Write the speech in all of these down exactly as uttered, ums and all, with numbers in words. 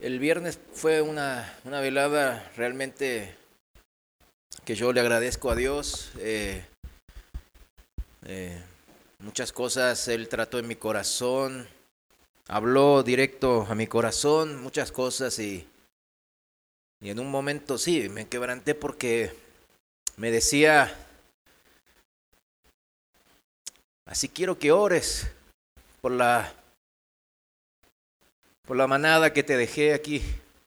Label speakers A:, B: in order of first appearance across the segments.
A: El viernes fue una, una velada realmente que yo le agradezco a Dios. Eh, eh, muchas cosas Él trató en mi corazón, habló directo a mi corazón, muchas cosas y, y en un momento sí, me quebranté porque me decía, así quiero que ores por la... por la manada que te dejé aquí.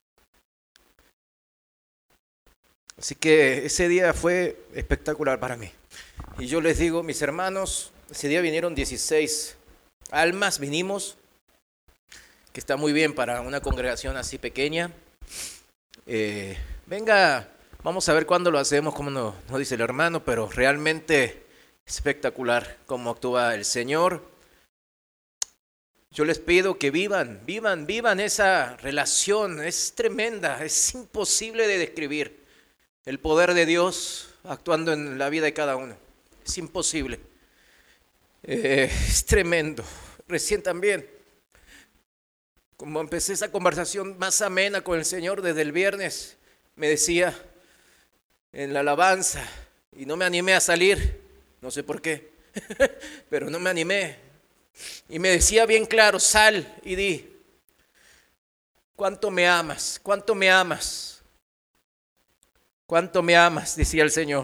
A: Así que ese día fue espectacular para mí. Y yo les digo, mis hermanos, ese día vinieron dieciséis almas, vinimos, que está muy bien para una congregación así pequeña. Eh, venga, vamos a ver cuándo lo hacemos, como nos no dice el hermano, pero realmente espectacular cómo actúa el Señor. Yo les pido que vivan, vivan, vivan esa relación, es tremenda, es imposible de describir el poder de Dios actuando en la vida de cada uno, es imposible, eh, es tremendo. Recién también, como empecé esa conversación más amena con el Señor desde el viernes, me decía en la alabanza, y no me animé a salir, no sé por qué, pero no me animé. Y me decía bien claro, sal y di, ¿cuánto me amas? ¿Cuánto me amas? ¿Cuánto me amas? Decía el Señor.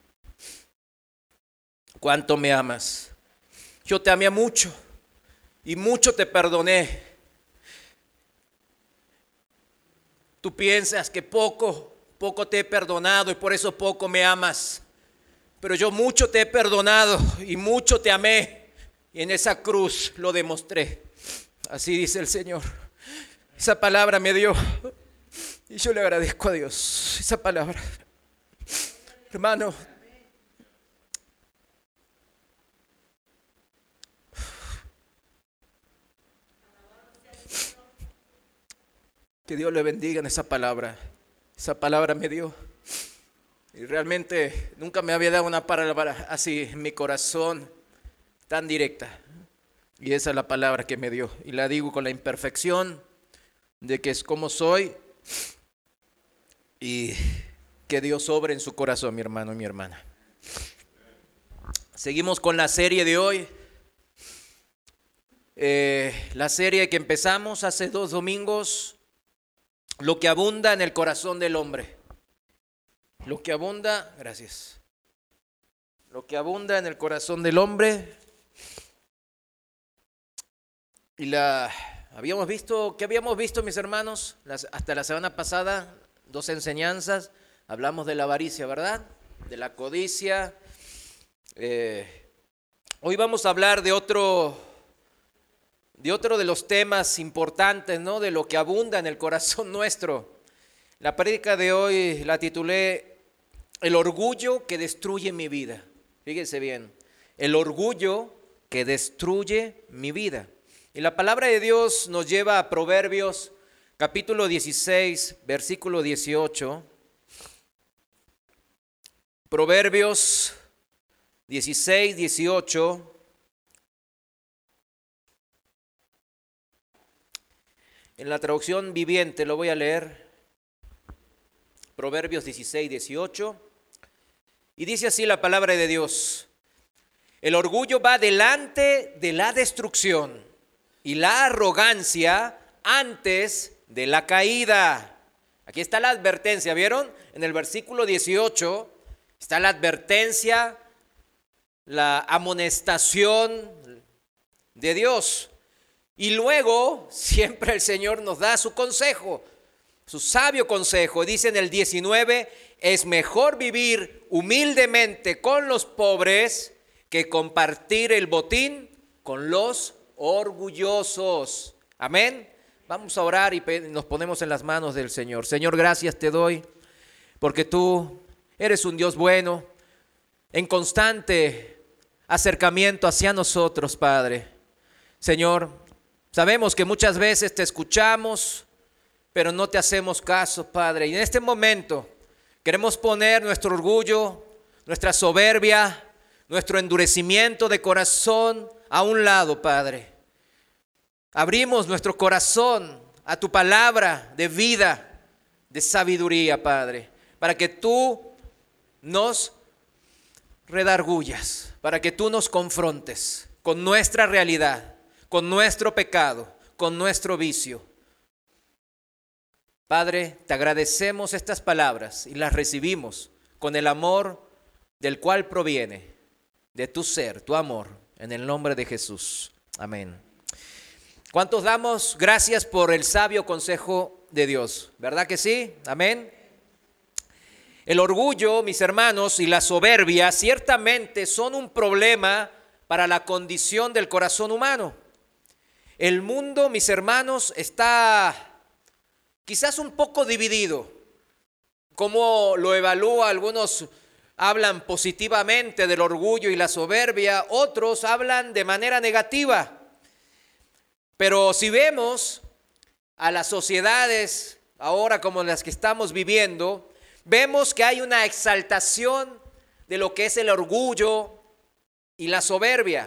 A: ¿Cuánto me amas? Yo te amé mucho y mucho te perdoné. Tú piensas que poco, poco te he perdonado y por eso poco me amas. Pero yo mucho te he perdonado y mucho te amé. Y en esa cruz lo demostré. Así dice el Señor. Esa palabra me dio. Y yo le agradezco a Dios. Esa palabra. Hermano. Que Dios le bendiga en esa palabra. Esa palabra me dio. Y realmente nunca me había dado una palabra así en mi corazón. Tan directa, y esa es la palabra que me dio, y la digo con la imperfección de que es como soy, y que Dios obre en su corazón, mi hermano y mi hermana. Seguimos con la serie de hoy, eh, la serie que empezamos hace dos domingos, lo que abunda en el corazón del hombre, lo que abunda, gracias, lo que abunda en el corazón del hombre. Y la habíamos visto, ¿qué habíamos visto, mis hermanos? Las, hasta la semana pasada, dos enseñanzas. Hablamos de la avaricia, ¿verdad? De la codicia. Eh, hoy vamos a hablar de otro, de otro de los temas importantes, ¿no? De lo que abunda en el corazón nuestro. La prédica de hoy la titulé El orgullo que destruye mi vida. Fíjense bien, el orgullo que destruye mi vida. Y la palabra de Dios nos lleva a Proverbios capítulo dieciséis, versículo dieciocho. Proverbios dieciséis, dieciocho. En la traducción viviente lo voy a leer. Proverbios dieciséis, dieciocho. Y dice así la palabra de Dios. El orgullo va delante de la destrucción y la arrogancia antes de la caída. Aquí está la advertencia, ¿vieron? En el versículo dieciocho está la advertencia, la amonestación de Dios. Y luego siempre el Señor nos da su consejo, su sabio consejo. Dice en el diecinueve, es mejor vivir humildemente con los pobres que compartir el botín con los orgullosos. Amén. Vamos a orar y nos ponemos en las manos del Señor. Señor, gracias te doy porque tú eres un Dios bueno, en constante acercamiento hacia nosotros, Padre. Señor, sabemos que muchas veces te escuchamos, pero no te hacemos caso, Padre. Y en este momento queremos poner nuestro orgullo, nuestra soberbia, nuestro endurecimiento de corazón a un lado, Padre. Abrimos nuestro corazón a tu palabra de vida, de sabiduría, Padre, para que tú nos redargullas, para que tú nos confrontes con nuestra realidad, con nuestro pecado, con nuestro vicio. Padre, te agradecemos estas palabras y las recibimos con el amor del cual proviene de tu ser, tu amor, en el nombre de Jesús. Amén. ¿Cuántos damos gracias por el sabio consejo de Dios? ¿Verdad que sí? Amén. El orgullo, mis hermanos, y la soberbia ciertamente son un problema para la condición del corazón humano. El mundo, mis hermanos, está quizás un poco dividido. Como lo evalúa, algunos hablan positivamente del orgullo y la soberbia, otros hablan de manera negativa. Pero si vemos a las sociedades ahora como las que estamos viviendo, vemos que hay una exaltación de lo que es el orgullo y la soberbia,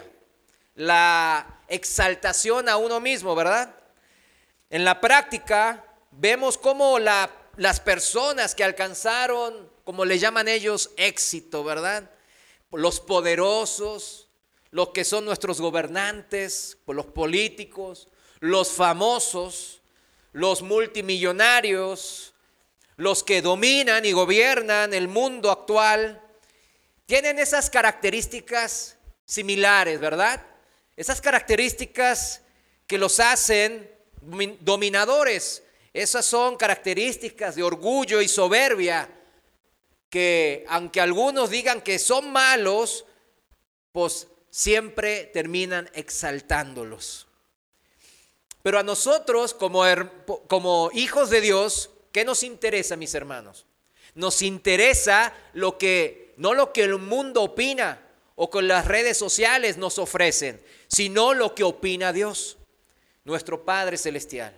A: la exaltación a uno mismo, ¿verdad? En la práctica vemos cómo la, las personas que alcanzaron, como le llaman ellos, éxito, ¿verdad? Los poderosos, los que son nuestros gobernantes, los políticos, los famosos, los multimillonarios, los que dominan y gobiernan el mundo actual, tienen esas características similares, ¿verdad? Esas características que los hacen dominadores. Esas son características de orgullo y soberbia que, aunque algunos digan que son malos, pues siempre terminan exaltándolos. Pero a nosotros, como, como hijos de Dios, ¿qué nos interesa, mis hermanos? Nos interesa lo que, no lo que el mundo opina o que las redes sociales nos ofrecen, sino lo que opina Dios, nuestro Padre Celestial.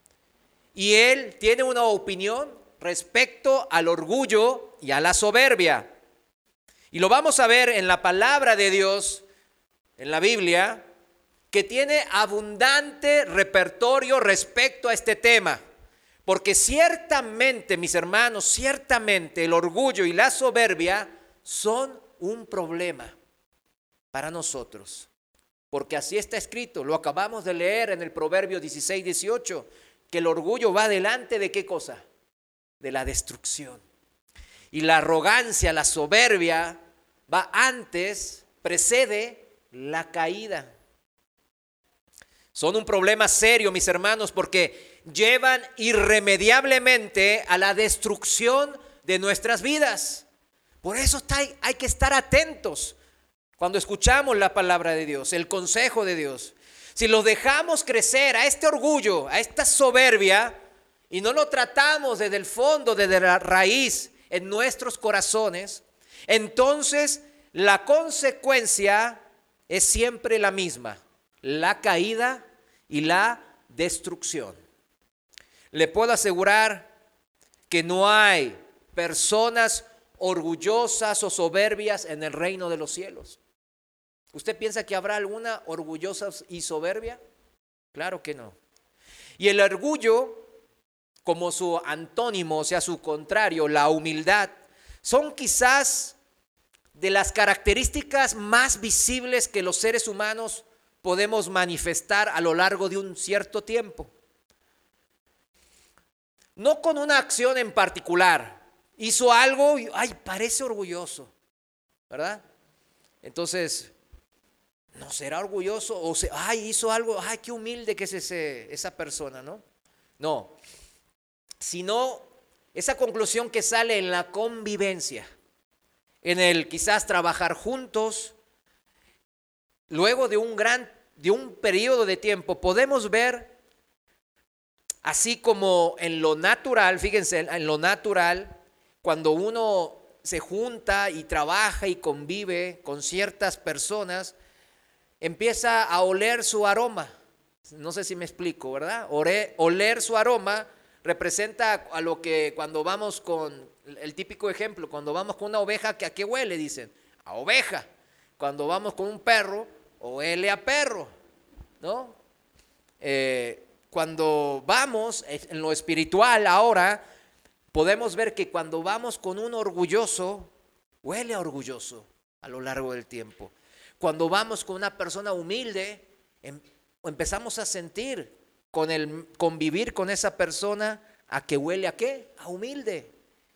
A: Y Él tiene una opinión respecto al orgullo y a la soberbia. Y lo vamos a ver en la palabra de Dios, en la Biblia, que tiene abundante repertorio respecto a este tema. Porque ciertamente, mis hermanos, ciertamente el orgullo y la soberbia son un problema para nosotros. Porque así está escrito, lo acabamos de leer en el Proverbio dieciséis, dieciocho, que el orgullo va delante de ¿qué cosa? De la destrucción. Y la arrogancia, la soberbia, va antes, precede la caída. Son un problema serio, mis hermanos, porque llevan irremediablemente a la destrucción de nuestras vidas. Por eso está, hay que estar atentos cuando escuchamos la palabra de Dios, el consejo de Dios. Si los dejamos crecer a este orgullo, a esta soberbia, y no lo tratamos desde el fondo, desde la raíz en nuestros corazones, entonces la consecuencia es siempre la misma: la caída y la destrucción. Le puedo asegurar que no hay personas orgullosas o soberbias en el reino de los cielos. ¿Usted piensa que habrá alguna orgullosa y soberbia? Claro que no. Y el orgullo, como su antónimo, o sea, su contrario, la humildad, son quizás de las características más visibles que los seres humanos podemos manifestar a lo largo de un cierto tiempo. No con una acción en particular. Hizo algo y, ay, parece orgulloso, ¿verdad? Entonces, ¿no será orgulloso? O se, ay, hizo algo, ay, qué humilde que es ese, esa persona, ¿no? No, sino esa conclusión que sale en la convivencia, en el quizás trabajar juntos. Luego de un gran, de un periodo de tiempo, podemos ver, así como en lo natural, fíjense, en lo natural, cuando uno se junta y trabaja y convive con ciertas personas, empieza a oler su aroma. No sé si me explico, ¿verdad? Oler, oler su aroma representa a lo que cuando vamos con, el típico ejemplo, cuando vamos con una oveja, ¿a qué huele? Dicen, a oveja. Cuando vamos con un perro, huele a perro, ¿no? Eh, cuando vamos en lo espiritual ahora, podemos ver que cuando vamos con un orgulloso, huele a orgulloso a lo largo del tiempo. Cuando vamos con una persona humilde, em, empezamos a sentir con el convivir con esa persona a que huele a qué, a humilde.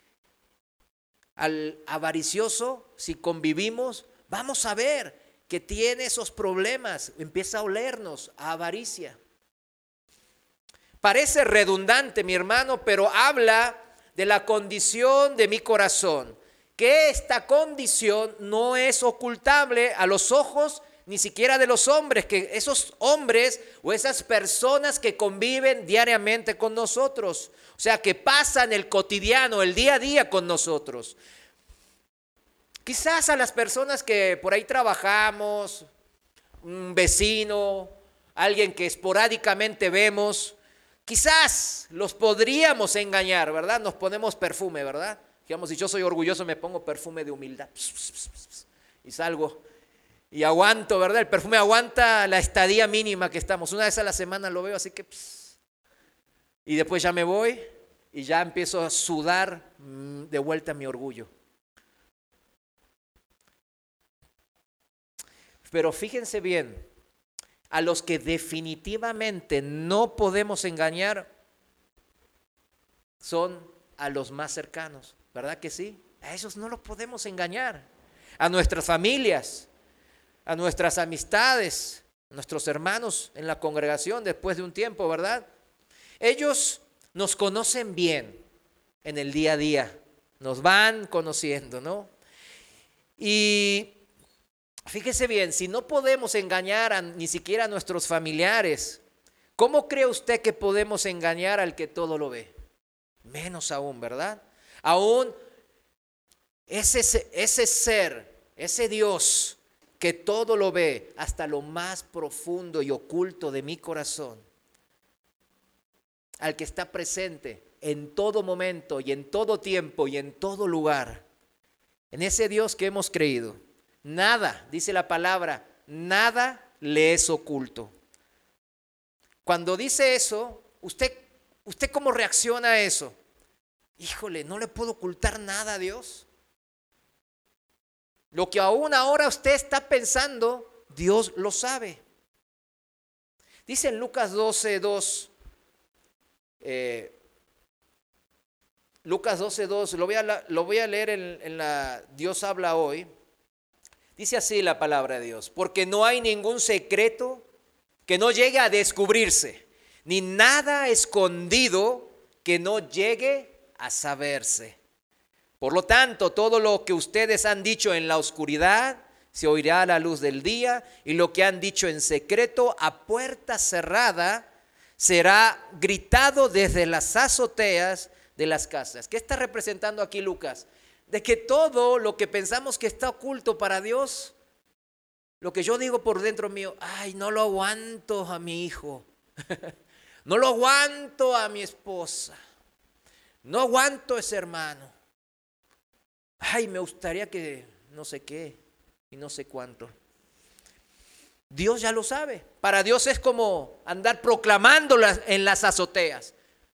A: Al avaricioso, si convivimos, vamos a ver que tiene esos problemas, empieza a olernos a avaricia. Parece redundante, mi hermano, pero habla de la condición de mi corazón, que esta condición no es ocultable a los ojos ni siquiera de los hombres, que esos hombres o esas personas que conviven diariamente con nosotros, o sea, que pasan el cotidiano, el día a día con nosotros. Quizás a las personas que por ahí trabajamos, un vecino, alguien que esporádicamente vemos, quizás los podríamos engañar, ¿verdad? Nos ponemos perfume, ¿verdad? Digamos, si yo soy orgulloso me pongo perfume de humildad y salgo y aguanto, ¿verdad? El perfume aguanta la estadía mínima que estamos. Una vez a la semana lo veo, así que... Y después ya me voy y ya empiezo a sudar de vuelta mi orgullo. Pero fíjense bien, a los que definitivamente no podemos engañar son a los más cercanos, ¿verdad que sí? A esos no los podemos engañar. A nuestras familias, a nuestras amistades, a nuestros hermanos en la congregación después de un tiempo, ¿verdad? Ellos nos conocen bien en el día a día, nos van conociendo, ¿no? Y fíjese bien, si no podemos engañar a, ni siquiera a nuestros familiares, ¿cómo cree usted que podemos engañar al que todo lo ve? Menos aún, ¿verdad? Aún ese, ese ser, ese Dios que todo lo ve hasta lo más profundo y oculto de mi corazón, al que está presente en todo momento y en todo tiempo y en todo lugar, en ese Dios que hemos creído. Nada, dice la palabra, nada le es oculto. Cuando dice eso, ¿usted, usted cómo reacciona a eso? Híjole, no le puedo ocultar nada a Dios. Lo que aún ahora usted está pensando, Dios lo sabe. Dice en Lucas doce dos, eh, Lucas doce dos, lo voy a, lo voy a leer en, en la Dios habla hoy. Dice así la palabra de Dios, porque no hay ningún secreto que no llegue a descubrirse, ni nada escondido que no llegue a saberse. Por lo tanto, todo lo que ustedes han dicho en la oscuridad se oirá a la luz del día, y lo que han dicho en secreto a puerta cerrada será gritado desde las azoteas de las casas. ¿Qué está representando aquí Lucas? De que todo lo que pensamos que está oculto para Dios, lo que yo digo por dentro mío, ay, no lo aguanto a mi hijo, no lo aguanto a mi esposa, no aguanto a ese hermano, ay, me gustaría que no sé qué y no sé cuánto. Dios ya lo sabe. Para Dios es como andar proclamando en las azoteas.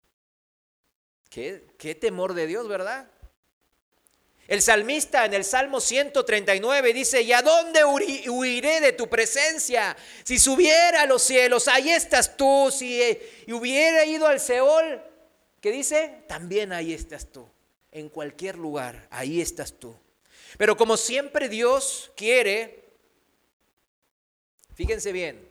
A: Qué, qué temor de Dios, ¿verdad? El salmista en el Salmo ciento treinta y nueve dice, ¿y a dónde huiré de tu presencia? Si subiera a los cielos, ahí estás tú. Si hubiera ido al Seol, ¿qué dice? También ahí estás tú. En cualquier lugar, ahí estás tú. Pero como siempre Dios quiere, fíjense bien,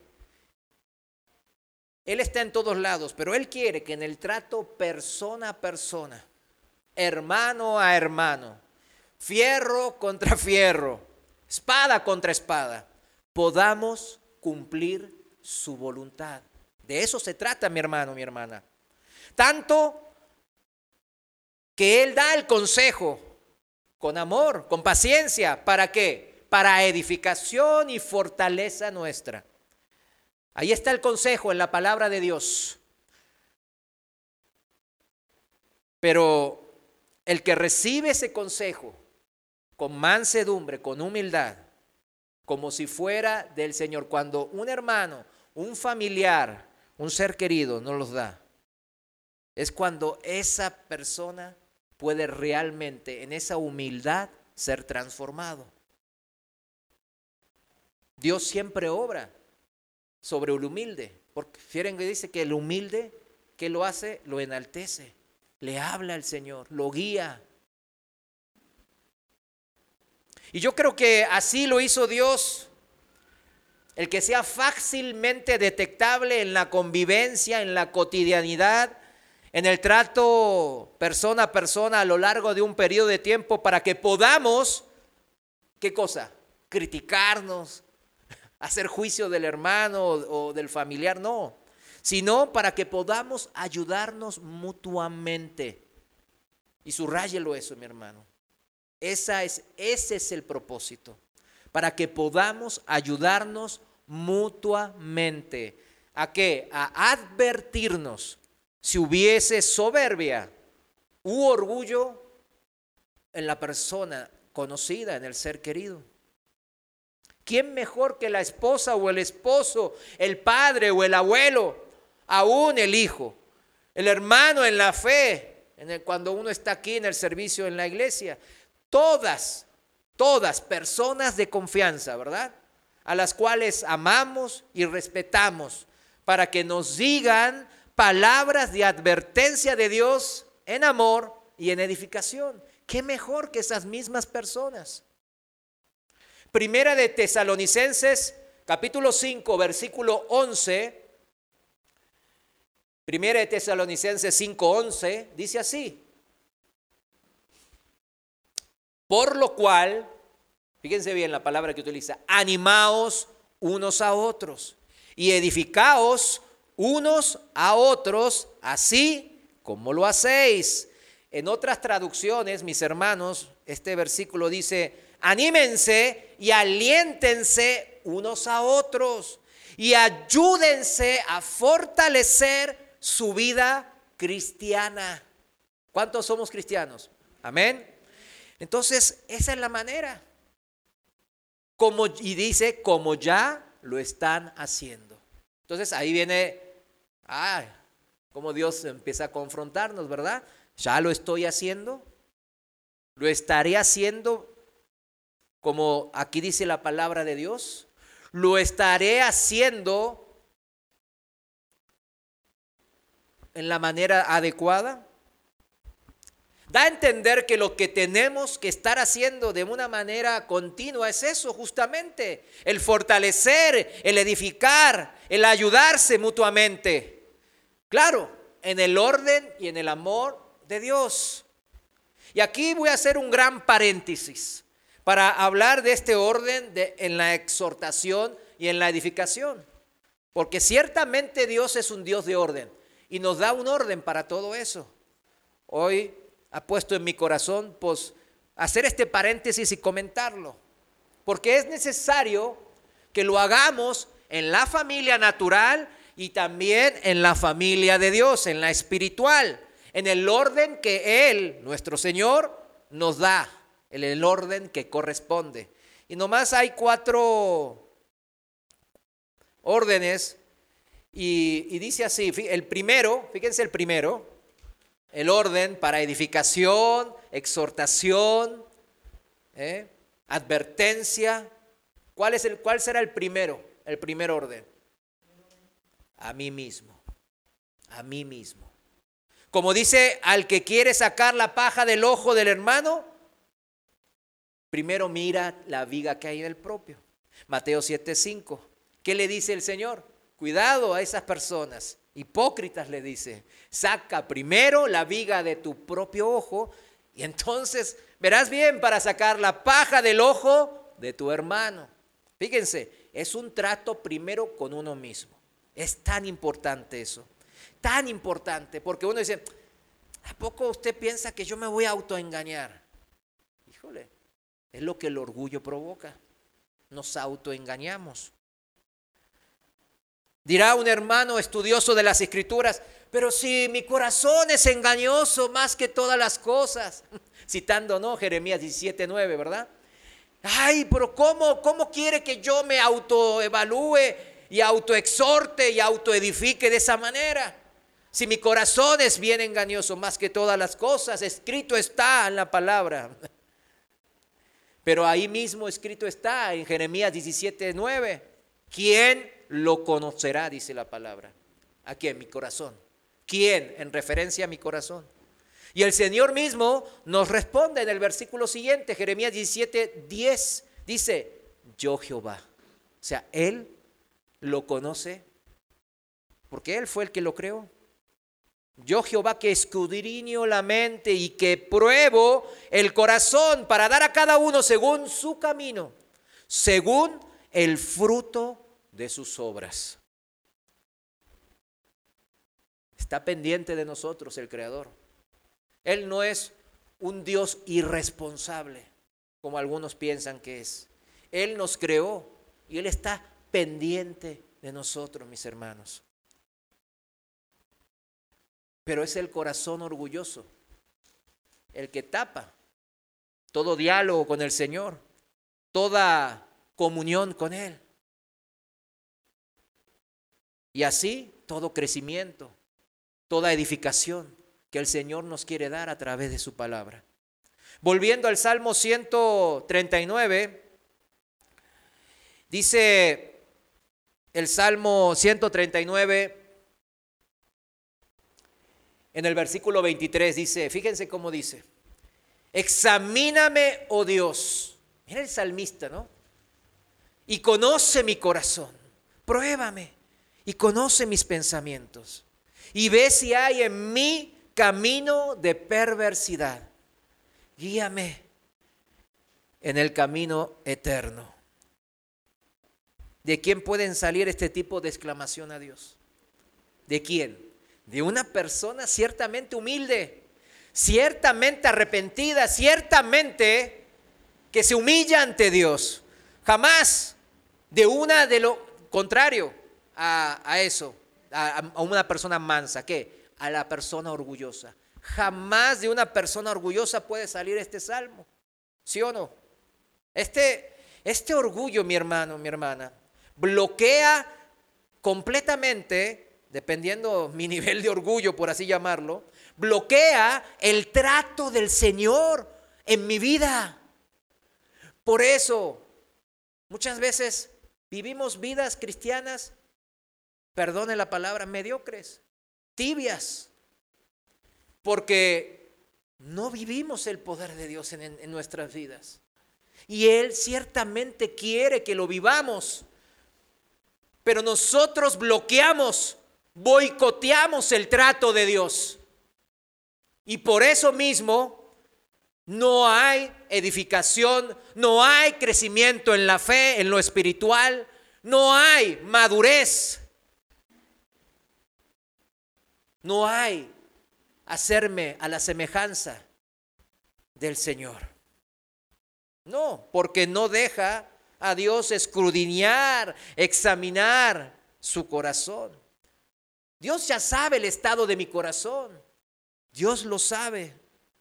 A: Él está en todos lados, pero Él quiere que en el trato persona a persona, hermano a hermano, fierro contra fierro, espada contra espada, podamos cumplir su voluntad. De eso se trata, mi hermano, mi hermana. Tanto que Él da el consejo con amor, con paciencia. ¿Para qué? Para edificación y fortaleza nuestra. Ahí está el consejo en la palabra de Dios. Pero el que recibe ese consejo con mansedumbre, con humildad, como si fuera del Señor, cuando un hermano, un familiar, un ser querido nos los da, es cuando esa persona puede realmente en esa humildad ser transformado. Dios siempre obra sobre el humilde, porque fíjense que dice que el humilde, ¿qué lo hace? Lo enaltece, le habla al Señor, lo guía. Y yo creo que así lo hizo Dios, el que sea fácilmente detectable en la convivencia, en la cotidianidad, en el trato persona a persona a lo largo de un periodo de tiempo, para que podamos, ¿qué cosa? Criticarnos, hacer juicio del hermano o, o del familiar, no, sino para que podamos ayudarnos mutuamente. Y subráyelo eso, mi hermano. Esa es, ese es el propósito, para que podamos ayudarnos mutuamente. ¿A qué? A advertirnos si hubiese soberbia u orgullo en la persona conocida, en el ser querido. ¿Quién mejor que la esposa o el esposo, el padre o el abuelo, aún el hijo, el hermano en la fe, en el, cuando uno está aquí en el servicio en la iglesia? Todas, todas personas de confianza, ¿verdad? A las cuales amamos y respetamos, para que nos digan palabras de advertencia de Dios en amor y en edificación. ¿Qué mejor que esas mismas personas? Primera de Tesalonicenses, capítulo cinco, versículo once. Primera de Tesalonicenses cinco, once, dice así: por lo cual, fíjense bien la palabra que utiliza, animaos unos a otros y edificaos unos a otros, así como lo hacéis. En otras traducciones, mis hermanos, este versículo dice: anímense y aliéntense unos a otros y ayúdense a fortalecer su vida cristiana. ¿Cuántos somos cristianos? Amén. Entonces, esa es la manera. Como, y dice, como ya lo están haciendo. Entonces, ahí viene, ay, como Dios empieza a confrontarnos, ¿verdad? Ya lo estoy haciendo. Lo estaré haciendo como aquí dice la palabra de Dios. Lo estaré haciendo en la manera adecuada. Da a entender que lo que tenemos que estar haciendo de una manera continua es eso, justamente, el fortalecer, el edificar, el ayudarse mutuamente. Claro, en el orden y en el amor de Dios. Y aquí voy a hacer un gran paréntesis para hablar de este orden de, en la exhortación y en la edificación. Porque ciertamente Dios es un Dios de orden y nos da un orden para todo eso. Hoy ha puesto en mi corazón pues hacer este paréntesis y comentarlo, porque es necesario que lo hagamos en la familia natural y también en la familia de Dios, en la espiritual, en el orden que Él, nuestro Señor, nos da, en el orden que corresponde. Y nomás hay cuatro órdenes y, y dice así, el primero, fíjense el primero, el orden para edificación, exhortación, ¿eh? advertencia. ¿Cuál es el, cuál será el primero? El primer orden. A mí mismo. A mí mismo. Como dice, al que quiere sacar la paja del ojo del hermano, primero mira la viga que hay en el propio. Mateo siete cinco. ¿Qué le dice el Señor? Cuidado a esas personas. Hipócritas, le dice, saca primero la viga de tu propio ojo y entonces verás bien para sacar la paja del ojo de tu hermano. Fíjense, es un trato primero con uno mismo. Es tan importante eso, tan importante, porque uno dice, ¿a poco usted piensa que yo me voy a autoengañar? Híjole, es lo que el orgullo provoca, nos autoengañamos. Dirá un hermano estudioso de las Escrituras, pero si mi corazón es engañoso más que todas las cosas, citando, ¿no? Jeremías diecisiete nueve, ¿verdad? Ay, pero ¿cómo, cómo quiere que yo me autoevalúe y autoexhorte y autoedifique de esa manera. Si mi corazón es bien engañoso más que todas las cosas, escrito está en la palabra. Pero ahí mismo escrito está en Jeremías diecisiete nueve. ¿Quién lo conocerá? Dice la palabra. ¿A quién? Mi corazón. ¿Quién? En referencia a mi corazón. Y el Señor mismo nos responde en el versículo siguiente, Jeremías diecisiete diez. Dice, yo Jehová. O sea, Él lo conoce porque Él fue el que lo creó. Yo Jehová que escudriño la mente y que pruebo el corazón para dar a cada uno según su camino, según el fruto de sus obras. Está pendiente de nosotros el Creador. Él no es un Dios irresponsable, como algunos piensan que es. Él nos creó y Él está pendiente de nosotros, mis hermanos. Pero es el corazón orgulloso el que tapa todo diálogo con el Señor, toda comunión con Él. Y así todo crecimiento, toda edificación que el Señor nos quiere dar a través de su palabra. Volviendo al Salmo ciento treinta y nueve, dice el Salmo ciento treinta y nueve, en el versículo veintitrés dice, fíjense cómo dice, examíname, oh Dios. Mira el salmista, ¿no? Y conoce mi corazón, pruébame y conoce mis pensamientos. Y ve si hay en mí camino de perversidad. Guíame en el camino eterno. ¿De quién pueden salir este tipo de exclamación a Dios? ¿De quién? De una persona ciertamente humilde, ciertamente arrepentida, ciertamente que se humilla ante Dios. Jamás de una de lo contrario a, a eso, a, a una persona mansa. ¿Qué? A la persona orgullosa. Jamás de una persona orgullosa puede salir este salmo. ¿Sí o no? Este, este orgullo, mi hermano, mi hermana, bloquea completamente, dependiendo mi nivel de orgullo, por así llamarlo, bloquea el trato del Señor en mi vida. Por eso, muchas veces vivimos vidas cristianas, perdone la palabra, mediocres, tibias, porque no vivimos el poder de Dios en, en nuestras vidas. Y Él ciertamente quiere que lo vivamos, pero nosotros bloqueamos, boicoteamos el trato de Dios. Y por eso mismo no hay edificación, no hay crecimiento en la fe, en lo espiritual, no hay madurez, no hay hacerme a la semejanza del Señor. No, porque no deja a Dios escudriñar, examinar su corazón. Dios ya sabe el estado de mi corazón. Dios lo sabe.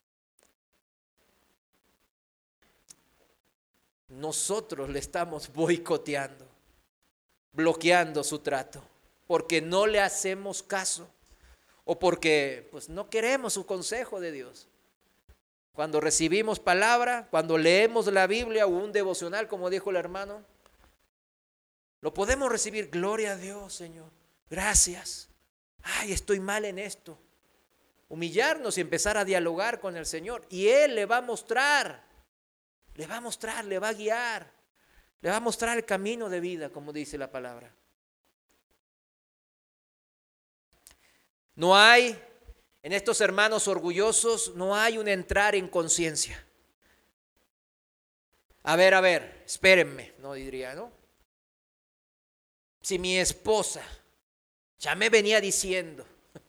A: Nosotros le estamos boicoteando, bloqueando su trato, porque no le hacemos caso o porque pues, no queremos su consejo de Dios. Cuando recibimos palabra, cuando leemos la Biblia o un devocional, como dijo el hermano, lo podemos recibir. Gloria a Dios, Señor. Gracias. Ay, estoy mal en esto. Humillarnos y empezar a dialogar con el Señor. Y Él le va a mostrar, le va a mostrar, le va a guiar, le va a mostrar el camino de vida, como dice la palabra. No hay, en estos hermanos orgullosos, no hay un entrar en conciencia. A ver, a ver, espérenme, no diría, ¿no? Si mi esposa ya me venía diciendo,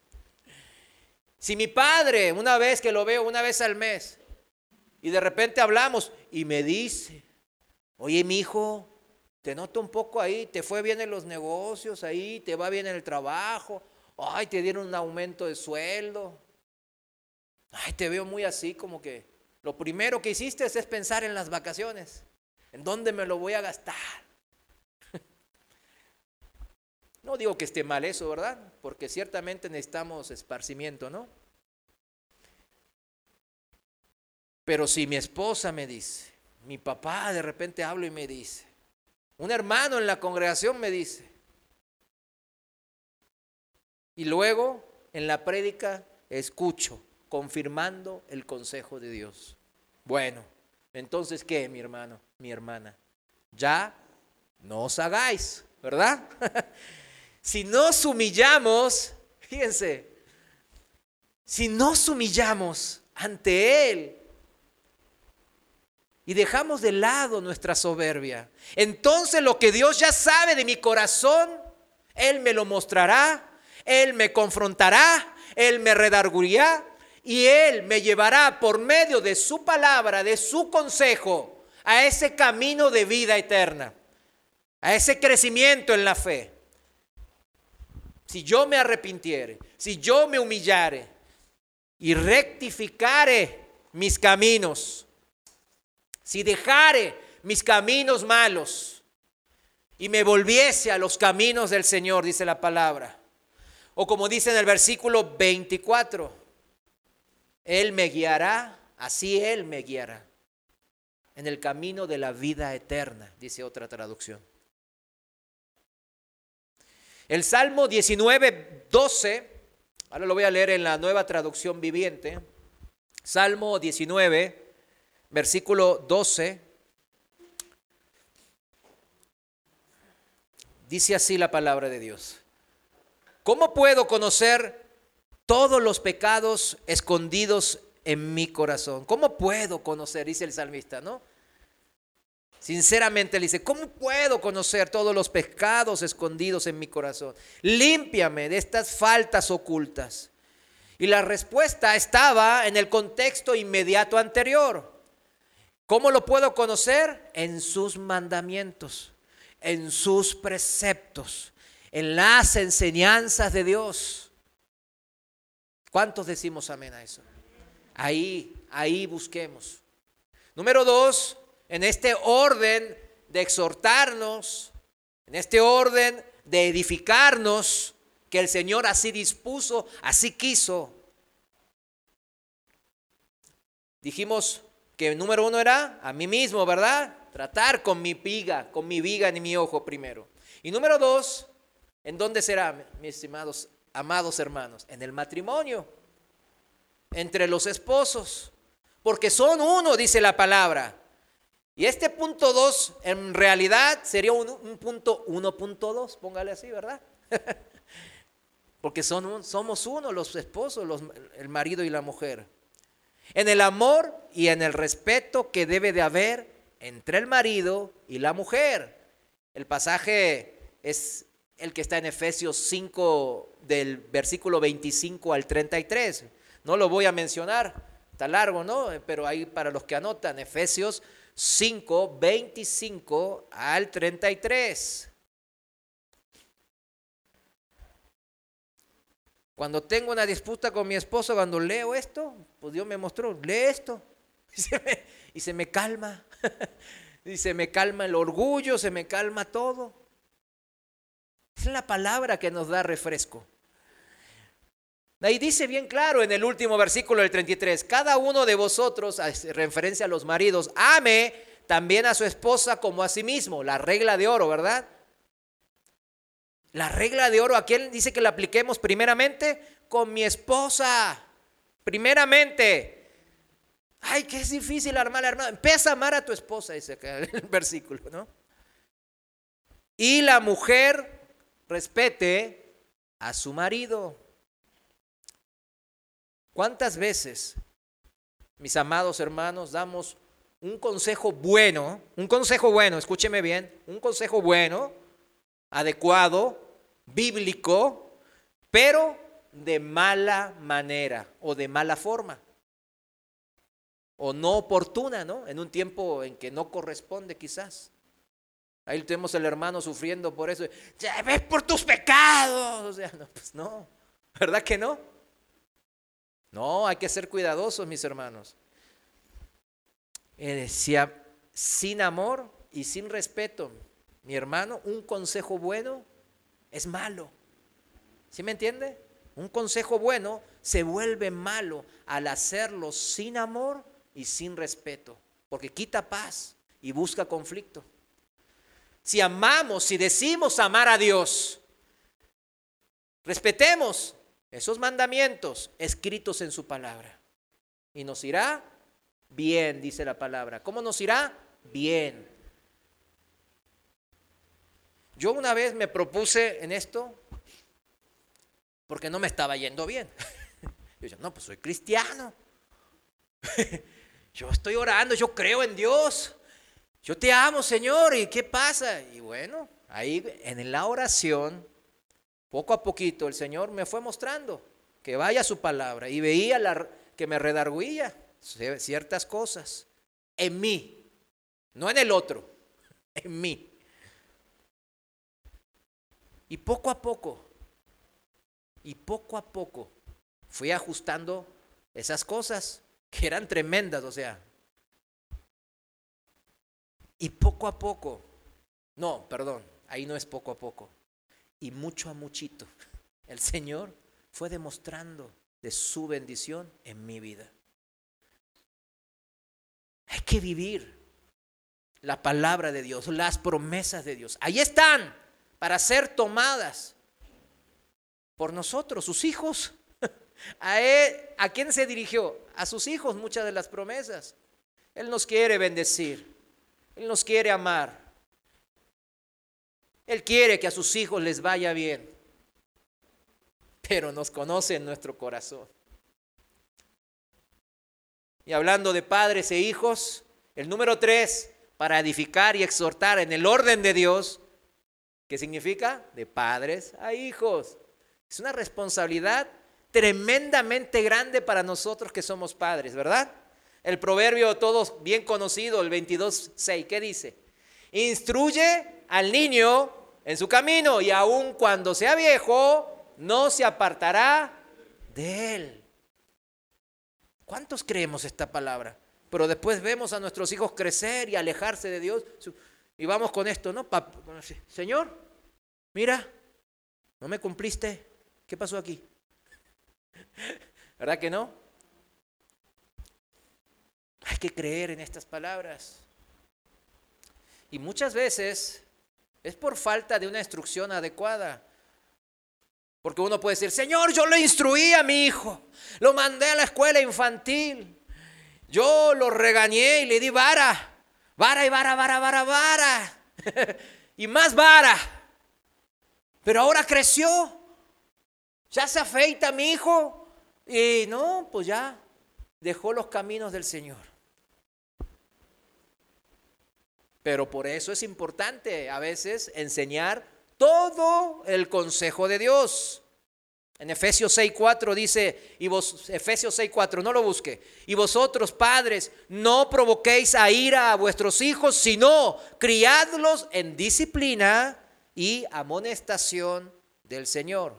A: si mi padre, una vez que lo veo, una vez al mes, y de repente hablamos y me dice, oye, mi hijo, te noto un poco ahí, te fue bien en los negocios, ahí te va bien en el trabajo, ay, te dieron un aumento de sueldo, ay, te veo muy así, como que lo primero que hiciste es pensar en las vacaciones, en dónde me lo voy a gastar. No digo que esté mal eso, ¿verdad? Porque ciertamente necesitamos esparcimiento, ¿no? Pero si mi esposa me dice, mi papá de repente habla y me dice, un hermano en la congregación me dice, y luego en la prédica escucho, confirmando el consejo de Dios. Bueno, entonces, ¿qué, mi hermano, mi hermana? Ya no os hagáis, ¿verdad? Si nos humillamos, fíjense, si nos humillamos ante Él y dejamos de lado nuestra soberbia, entonces lo que Dios ya sabe de mi corazón, Él me lo mostrará, Él me confrontará, Él me redarguirá y Él me llevará por medio de su palabra, de su consejo, a ese camino de vida eterna, a ese crecimiento en la fe. Si yo me arrepintiere, si yo me humillare y rectificare mis caminos, si dejare mis caminos malos y me volviese a los caminos del Señor, dice la palabra, o como dice en el versículo veinticuatro, Él me guiará, así Él me guiará en el camino de la vida eterna, dice otra traducción. El Salmo diecinueve, doce, ahora lo voy a leer en la Nueva Traducción Viviente. Salmo diecinueve, versículo doce. Dice así la palabra de Dios. ¿Cómo puedo conocer todos los pecados escondidos en mi corazón? ¿Cómo puedo conocer? Dice el salmista, ¿no? Sinceramente le dice, ¿cómo puedo conocer todos los pecados escondidos en mi corazón? Límpiame de estas faltas ocultas. Y la respuesta estaba en el contexto inmediato anterior. ¿Cómo lo puedo conocer? En sus mandamientos, en sus preceptos, en las enseñanzas de Dios. ¿Cuántos decimos amén a eso? Ahí, ahí busquemos. Número dos, en este orden de exhortarnos, en este orden de edificarnos, que el Señor así dispuso, así quiso. Dijimos que número uno era a mí mismo, ¿verdad? Tratar con mi viga, con mi viga en mi ojo primero. Y número dos, ¿en dónde será, mis estimados, amados hermanos? En el matrimonio, entre los esposos, porque son uno, dice la palabra. Y este punto dos en realidad sería un, un punto uno punto dos, póngale así, ¿verdad? Porque son un, somos uno los esposos, los, el marido y la mujer. En el amor y en el respeto que debe de haber entre el marido y la mujer. El pasaje es el que está en Efesios cinco, del versículo veinticinco al treinta y tres. No lo voy a mencionar, está largo, ¿no? Pero ahí para los que anotan, Efesios cinco, veinticinco al treinta y tres. Cuando tengo una disputa con mi esposo, cuando leo esto, pues Dios me mostró, lee esto y se me, y se me calma. Y se me calma el orgullo, se me calma todo. Es la palabra que nos da refresco. Ahí dice bien claro en el último versículo del treinta y tres, cada uno de vosotros, en referencia a los maridos, ame también a su esposa como a sí mismo, la regla de oro, ¿verdad? La regla de oro, ¿a quién dice que la apliquemos primeramente? Con mi esposa, primeramente. Ay, que es difícil armar, hermano. Empieza a amar a tu esposa, dice acá el versículo, ¿no? Y la mujer respete a su marido. ¿Cuántas veces, mis amados hermanos, damos un consejo bueno, un consejo bueno, escúcheme bien, un consejo bueno, adecuado, bíblico, pero de mala manera o de mala forma? O no oportuna, ¿no? En un tiempo en que no corresponde quizás. Ahí tenemos al hermano sufriendo por eso. Ya ves por tus pecados. O sea, no, pues no. ¿Verdad que no? No, hay que ser cuidadosos, mis hermanos. Eh, decía, sin amor y sin respeto, mi hermano, un consejo bueno es malo. ¿Sí me entiende? Un consejo bueno se vuelve malo al hacerlo sin amor y sin respeto, porque quita paz y busca conflicto. Si amamos, si decimos amar a Dios, respetemos esos mandamientos escritos en su palabra y nos irá bien, dice la palabra. ¿Cómo nos irá? Bien. Yo una vez me propuse en esto porque no me estaba yendo bien. Yo decía, no, pues soy cristiano. Yo estoy orando, yo creo en Dios. Yo te amo, Señor, ¿y qué pasa? Y bueno, ahí en la oración, poco a poquito, el Señor me fue mostrando que vaya a su palabra y veía la, que me redarguía ciertas cosas en mí, no en el otro, en mí. Y poco a poco, y poco a poco, fui ajustando esas cosas que eran tremendas, o sea. Y poco a poco, no, perdón, ahí no es poco a poco, y mucho a muchito, el Señor fue demostrando de su bendición en mi vida. Hay que vivir la palabra de Dios, las promesas de Dios. Ahí están para ser tomadas por nosotros, sus hijos. ¿A él, a quién se dirigió? A sus hijos muchas de las promesas. Él nos quiere bendecir. Él nos quiere amar. Él quiere que a sus hijos les vaya bien. Pero nos conoce en nuestro corazón. Y hablando de padres e hijos, el número tres, para edificar y exhortar en el orden de Dios, ¿qué significa? De padres a hijos. Es una responsabilidad tremendamente grande para nosotros que somos padres, ¿verdad? El proverbio todos bien conocido, el veintidós seis, ¿qué dice? Instruye al niño en su camino y aun cuando sea viejo, no se apartará de él. ¿Cuántos creemos esta palabra? Pero después vemos a nuestros hijos crecer y alejarse de Dios. Y vamos con esto, ¿no? Señor, mira, no me cumpliste. ¿Qué pasó aquí? ¿Verdad que no? Hay que creer en estas palabras. Y muchas veces es por falta de una instrucción adecuada. Porque uno puede decir, Señor, yo le instruí a mi hijo, lo mandé a la escuela infantil, yo lo regañé y le di vara, vara y vara, vara, vara, vara, y más vara. Pero ahora creció, ya se afeita mi hijo, y no, pues ya dejó los caminos del Señor. Pero por eso es importante a veces enseñar todo el consejo de Dios. En Efesios seis cuatro dice, y vos, Efesios seis cuatro, no lo busque. Y vosotros, padres, no provoquéis a ira a vuestros hijos, sino criadlos en disciplina y amonestación del Señor,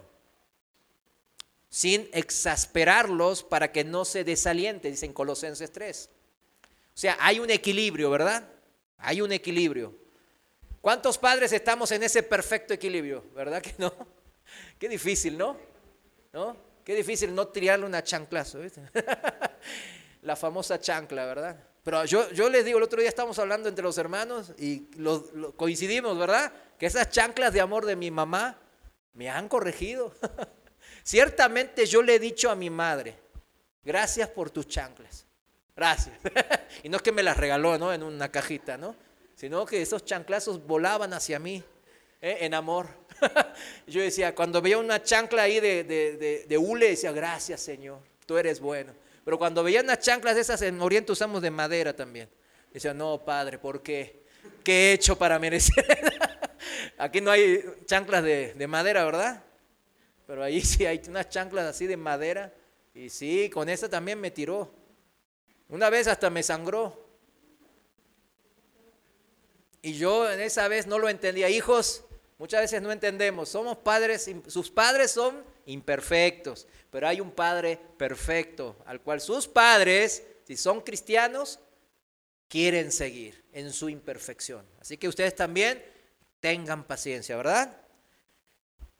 A: sin exasperarlos para que no se desalienten, dice en Colosenses tres. O sea, hay un equilibrio, ¿verdad? Hay un equilibrio. ¿Cuántos padres estamos en ese perfecto equilibrio? ¿Verdad que no? Qué difícil, ¿no? ¿No? Qué difícil no tirarle una chanclazo, ¿viste? La famosa chancla, ¿verdad? Pero yo, yo les digo, el otro día estábamos hablando entre los hermanos y lo, lo, coincidimos, ¿verdad? Que esas chanclas de amor de mi mamá me han corregido. Ciertamente yo le he dicho a mi madre, gracias por tus chanclas. Gracias. Y no es que me las regaló, ¿no? En una cajita, ¿no? Sino que esos chanclazos volaban hacia mí, ¿eh? En amor. Yo decía, cuando veía una chancla ahí de, de, de, de hule, decía, gracias Señor, tú eres bueno. Pero cuando veía unas chanclas de esas, en Oriente usamos de madera también. Decía, no, Padre, ¿por qué? ¿Qué he hecho para merecer? Aquí no hay chanclas de, de madera, ¿verdad? Pero ahí sí hay unas chanclas así de madera. Y sí, con esa también me tiró. Una vez hasta me sangró. Y yo en esa vez no lo entendía. Hijos, muchas veces no entendemos. Somos padres, sus padres son imperfectos, pero hay un Padre perfecto, al cual sus padres, si son cristianos, quieren seguir en su imperfección. Así que ustedes también tengan paciencia, ¿verdad?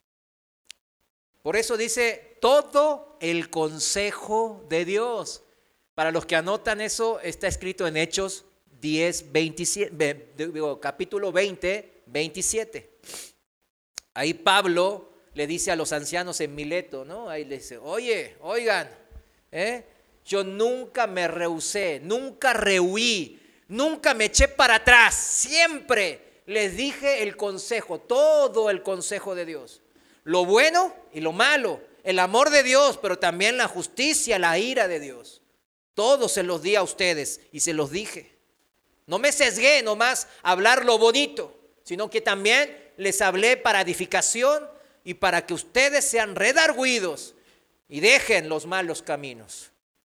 A: Por eso dice todo el consejo de Dios. Para los que anotan eso, está escrito en Hechos diez, veintisiete, digo, capítulo veinte, veintisiete. Ahí Pablo le dice a los ancianos en Mileto, ¿no? Ahí le dice, oye, oigan, ¿eh? Yo nunca me rehusé, nunca rehuí, nunca me eché para atrás, siempre les dije el consejo, todo el consejo de Dios. Lo bueno y lo malo, el amor de Dios, pero también la justicia, la ira de Dios. Todo se los di a ustedes y se los dije. No me sesgué nomás a hablar lo bonito, sino que también les hablé para edificación y para que ustedes sean redargüidos y dejen los malos caminos.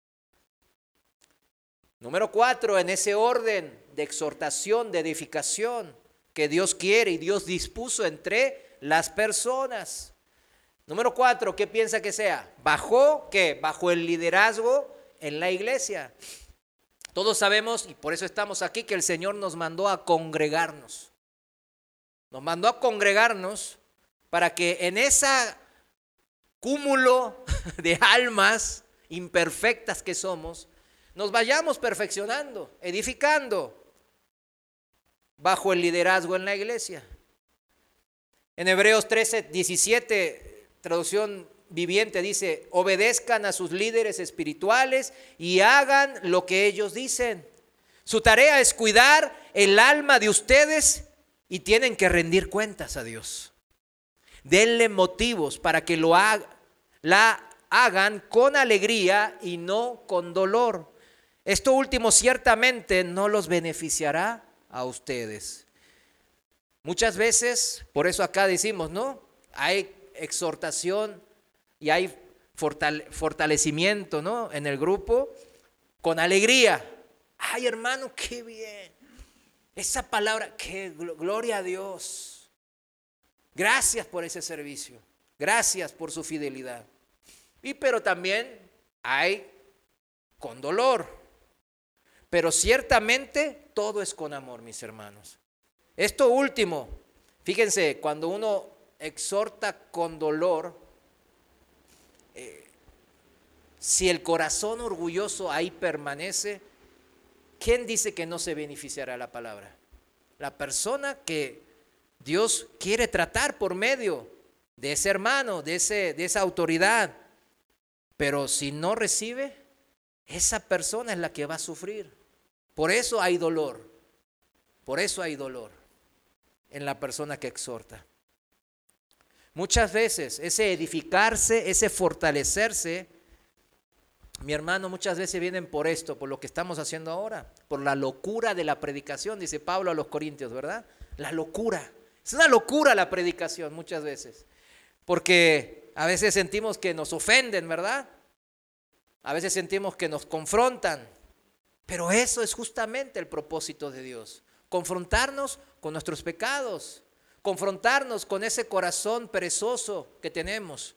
A: Número cuatro, en ese orden de exhortación, de edificación que Dios quiere y Dios dispuso entre las personas. Número cuatro, ¿qué piensa que sea? ¿Bajo qué? Bajo el liderazgo en la iglesia. Todos sabemos, y por eso estamos aquí, que el Señor nos mandó a congregarnos. Nos mandó a congregarnos para que en ese cúmulo de almas imperfectas que somos, nos vayamos perfeccionando, edificando bajo el liderazgo en la iglesia. En Hebreos trece, diecisiete, traducción viviente, dice, obedezcan a sus líderes espirituales y hagan lo que ellos dicen. Su tarea es cuidar el alma de ustedes y tienen que rendir cuentas a Dios. Denle motivos para que lo haga, la hagan con alegría y no con dolor. Esto último ciertamente no los beneficiará a ustedes. Muchas veces, por eso acá decimos, ¿no? Hay exhortación y hay fortale- fortalecimiento, ¿no? En el grupo, con alegría. Ay, hermano, qué bien. Esa palabra, qué gloria a Dios. Gracias por ese servicio. Gracias por su fidelidad. Y pero también hay con dolor. Pero ciertamente todo es con amor, mis hermanos. Esto último, fíjense, cuando uno exhorta con dolor, eh, si el corazón orgulloso ahí permanece, ¿quién dice que no se beneficiará la palabra? La persona que Dios quiere tratar por medio de ese hermano, de, ese, de esa autoridad. Pero si no recibe, esa persona es la que va a sufrir. Por eso hay dolor. Por eso hay dolor en la persona que exhorta. Muchas veces ese edificarse, ese fortalecerse, mi hermano, muchas veces vienen por esto, por lo que estamos haciendo ahora, por la locura de la predicación, dice Pablo a los Corintios, ¿verdad? La locura. Es una locura la predicación muchas veces, porque a veces sentimos que nos ofenden, ¿verdad? A veces sentimos que nos confrontan, pero eso es justamente el propósito de Dios, confrontarnos con nuestros pecados, confrontarnos con ese corazón perezoso que tenemos,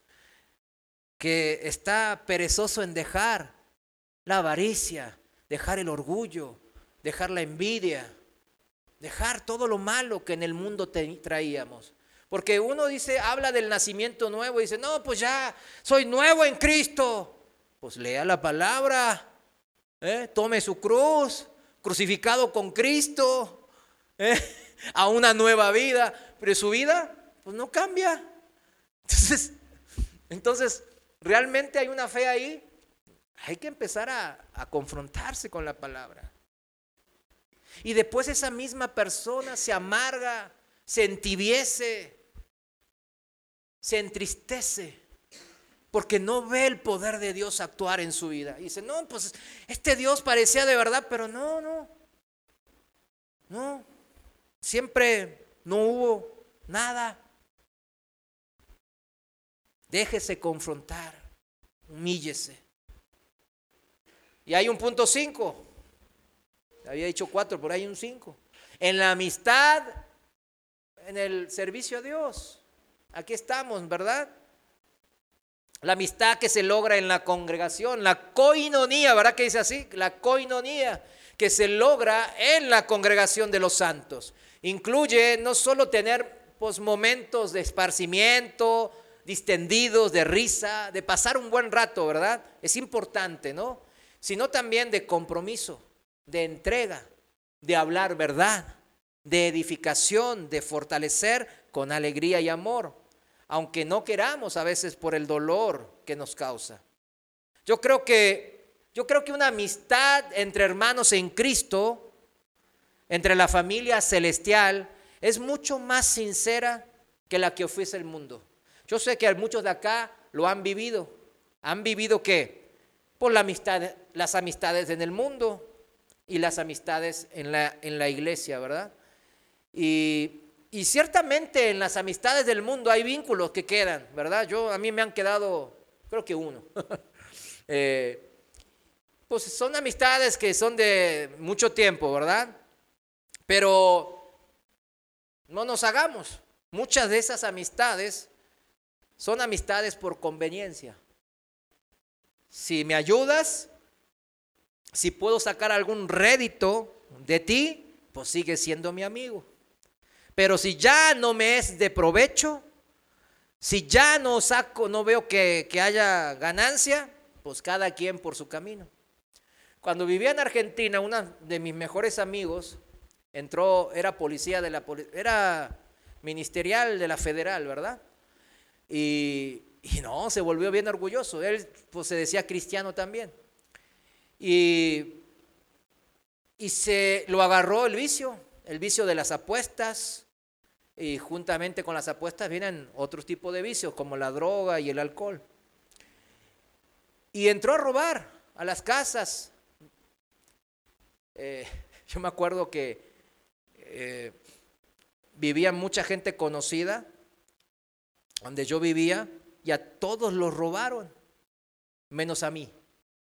A: que está perezoso en dejar la avaricia, dejar el orgullo, dejar la envidia, dejar todo lo malo que en el mundo te traíamos. Porque uno dice, habla del nacimiento nuevo y dice, no, pues ya soy nuevo en Cristo. Pues lea la palabra, ¿eh? Tome su cruz, crucificado con Cristo, ¿eh? A una nueva vida, pero su vida pues no cambia. Entonces, entonces realmente hay una fe ahí. Hay que empezar a, a confrontarse con la palabra. Y después esa misma persona se amarga, se entibiece, se entristece, porque no ve el poder de Dios actuar en su vida. Y dice, no, pues este Dios parecía de verdad, pero no, no, no, siempre no hubo nada. Déjese confrontar, humíllese. Y hay un punto cinco. Había dicho cuatro, pero hay un cinco. En la amistad, en el servicio a Dios. Aquí estamos, ¿verdad? La amistad que se logra en la congregación, la coinonía, ¿verdad que dice así? La coinonía que se logra en la congregación de los santos. Incluye no solo tener pues, momentos de esparcimiento, distendidos, de risa, de pasar un buen rato, ¿verdad? Es importante, ¿no? Sino también de compromiso, de entrega, de hablar verdad, de edificación, de fortalecer con alegría y amor, aunque no queramos a veces por el dolor que nos causa. Yo creo que, yo creo que una amistad entre hermanos en Cristo, entre la familia celestial, es mucho más sincera que la que ofrece el mundo. Yo sé que muchos de acá lo han vivido. ¿Han vivido qué? Por la amistad, las amistades en el mundo y las amistades en la, en la iglesia, ¿verdad? Y, y ciertamente en las amistades del mundo hay vínculos que quedan, ¿verdad? Yo, a mí me han quedado, creo que uno. eh, pues son amistades que son de mucho tiempo, ¿verdad? Pero no nos hagamos. Muchas de esas amistades son amistades por conveniencia. Si me ayudas, si puedo sacar algún rédito de ti, pues sigues siendo mi amigo. Pero si ya no me es de provecho, si ya no saco, no veo que, que haya ganancia, pues cada quien por su camino. Cuando vivía en Argentina, uno de mis mejores amigos entró, era policía de la era ministerial de la federal, ¿verdad? Y, y no, se volvió bien orgulloso. Él pues se decía cristiano también. Y, y se lo agarró el vicio, el vicio de las apuestas. Y juntamente con las apuestas vienen otros tipos de vicios como la droga y el alcohol. Y entró a robar a las casas. Eh, yo me acuerdo que eh, vivía mucha gente conocida donde yo vivía y a todos los robaron, menos a mí.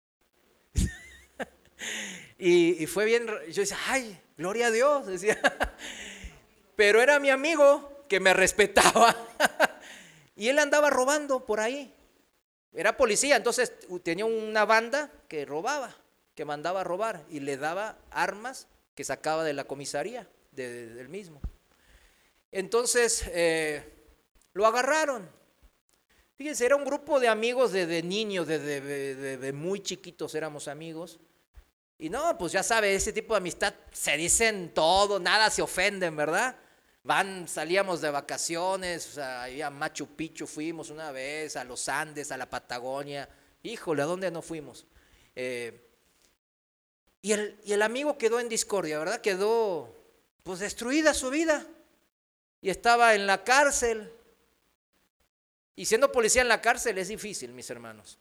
A: y, y fue bien, yo decía, ay, gloria a Dios, decía. Pero era mi amigo que me respetaba y él andaba robando por ahí. Era policía, entonces tenía una banda que robaba, que mandaba a robar y le daba armas que sacaba de la comisaría de, de, del mismo. Entonces eh, lo agarraron. Fíjense, era un grupo de amigos de, de niños, de, de, de, de muy chiquitos éramos amigos. Y no, pues ya sabe, ese tipo de amistad se dicen todo, nada se ofenden, ¿verdad? Van, salíamos de vacaciones, o sea, ahí a Machu Picchu fuimos una vez, a los Andes, a la Patagonia. Híjole, ¿a dónde no fuimos? Eh, y, el, y el amigo quedó en discordia, ¿verdad? Quedó pues destruida su vida. Y estaba en la cárcel. Y siendo policía en la cárcel es difícil, mis hermanos.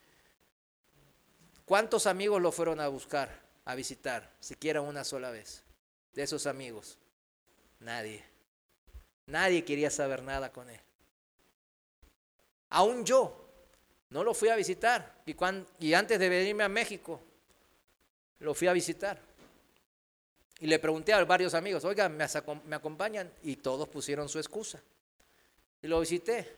A: ¿Cuántos amigos lo fueron a buscar, a visitar, siquiera una sola vez? De esos amigos, nadie. Nadie quería saber nada con él. Aún yo no lo fui a visitar. Y, cuando, y antes de venirme a México, lo fui a visitar. Y le pregunté a varios amigos, oiga, ¿me, me acompañan? Y todos pusieron su excusa. Y lo visité.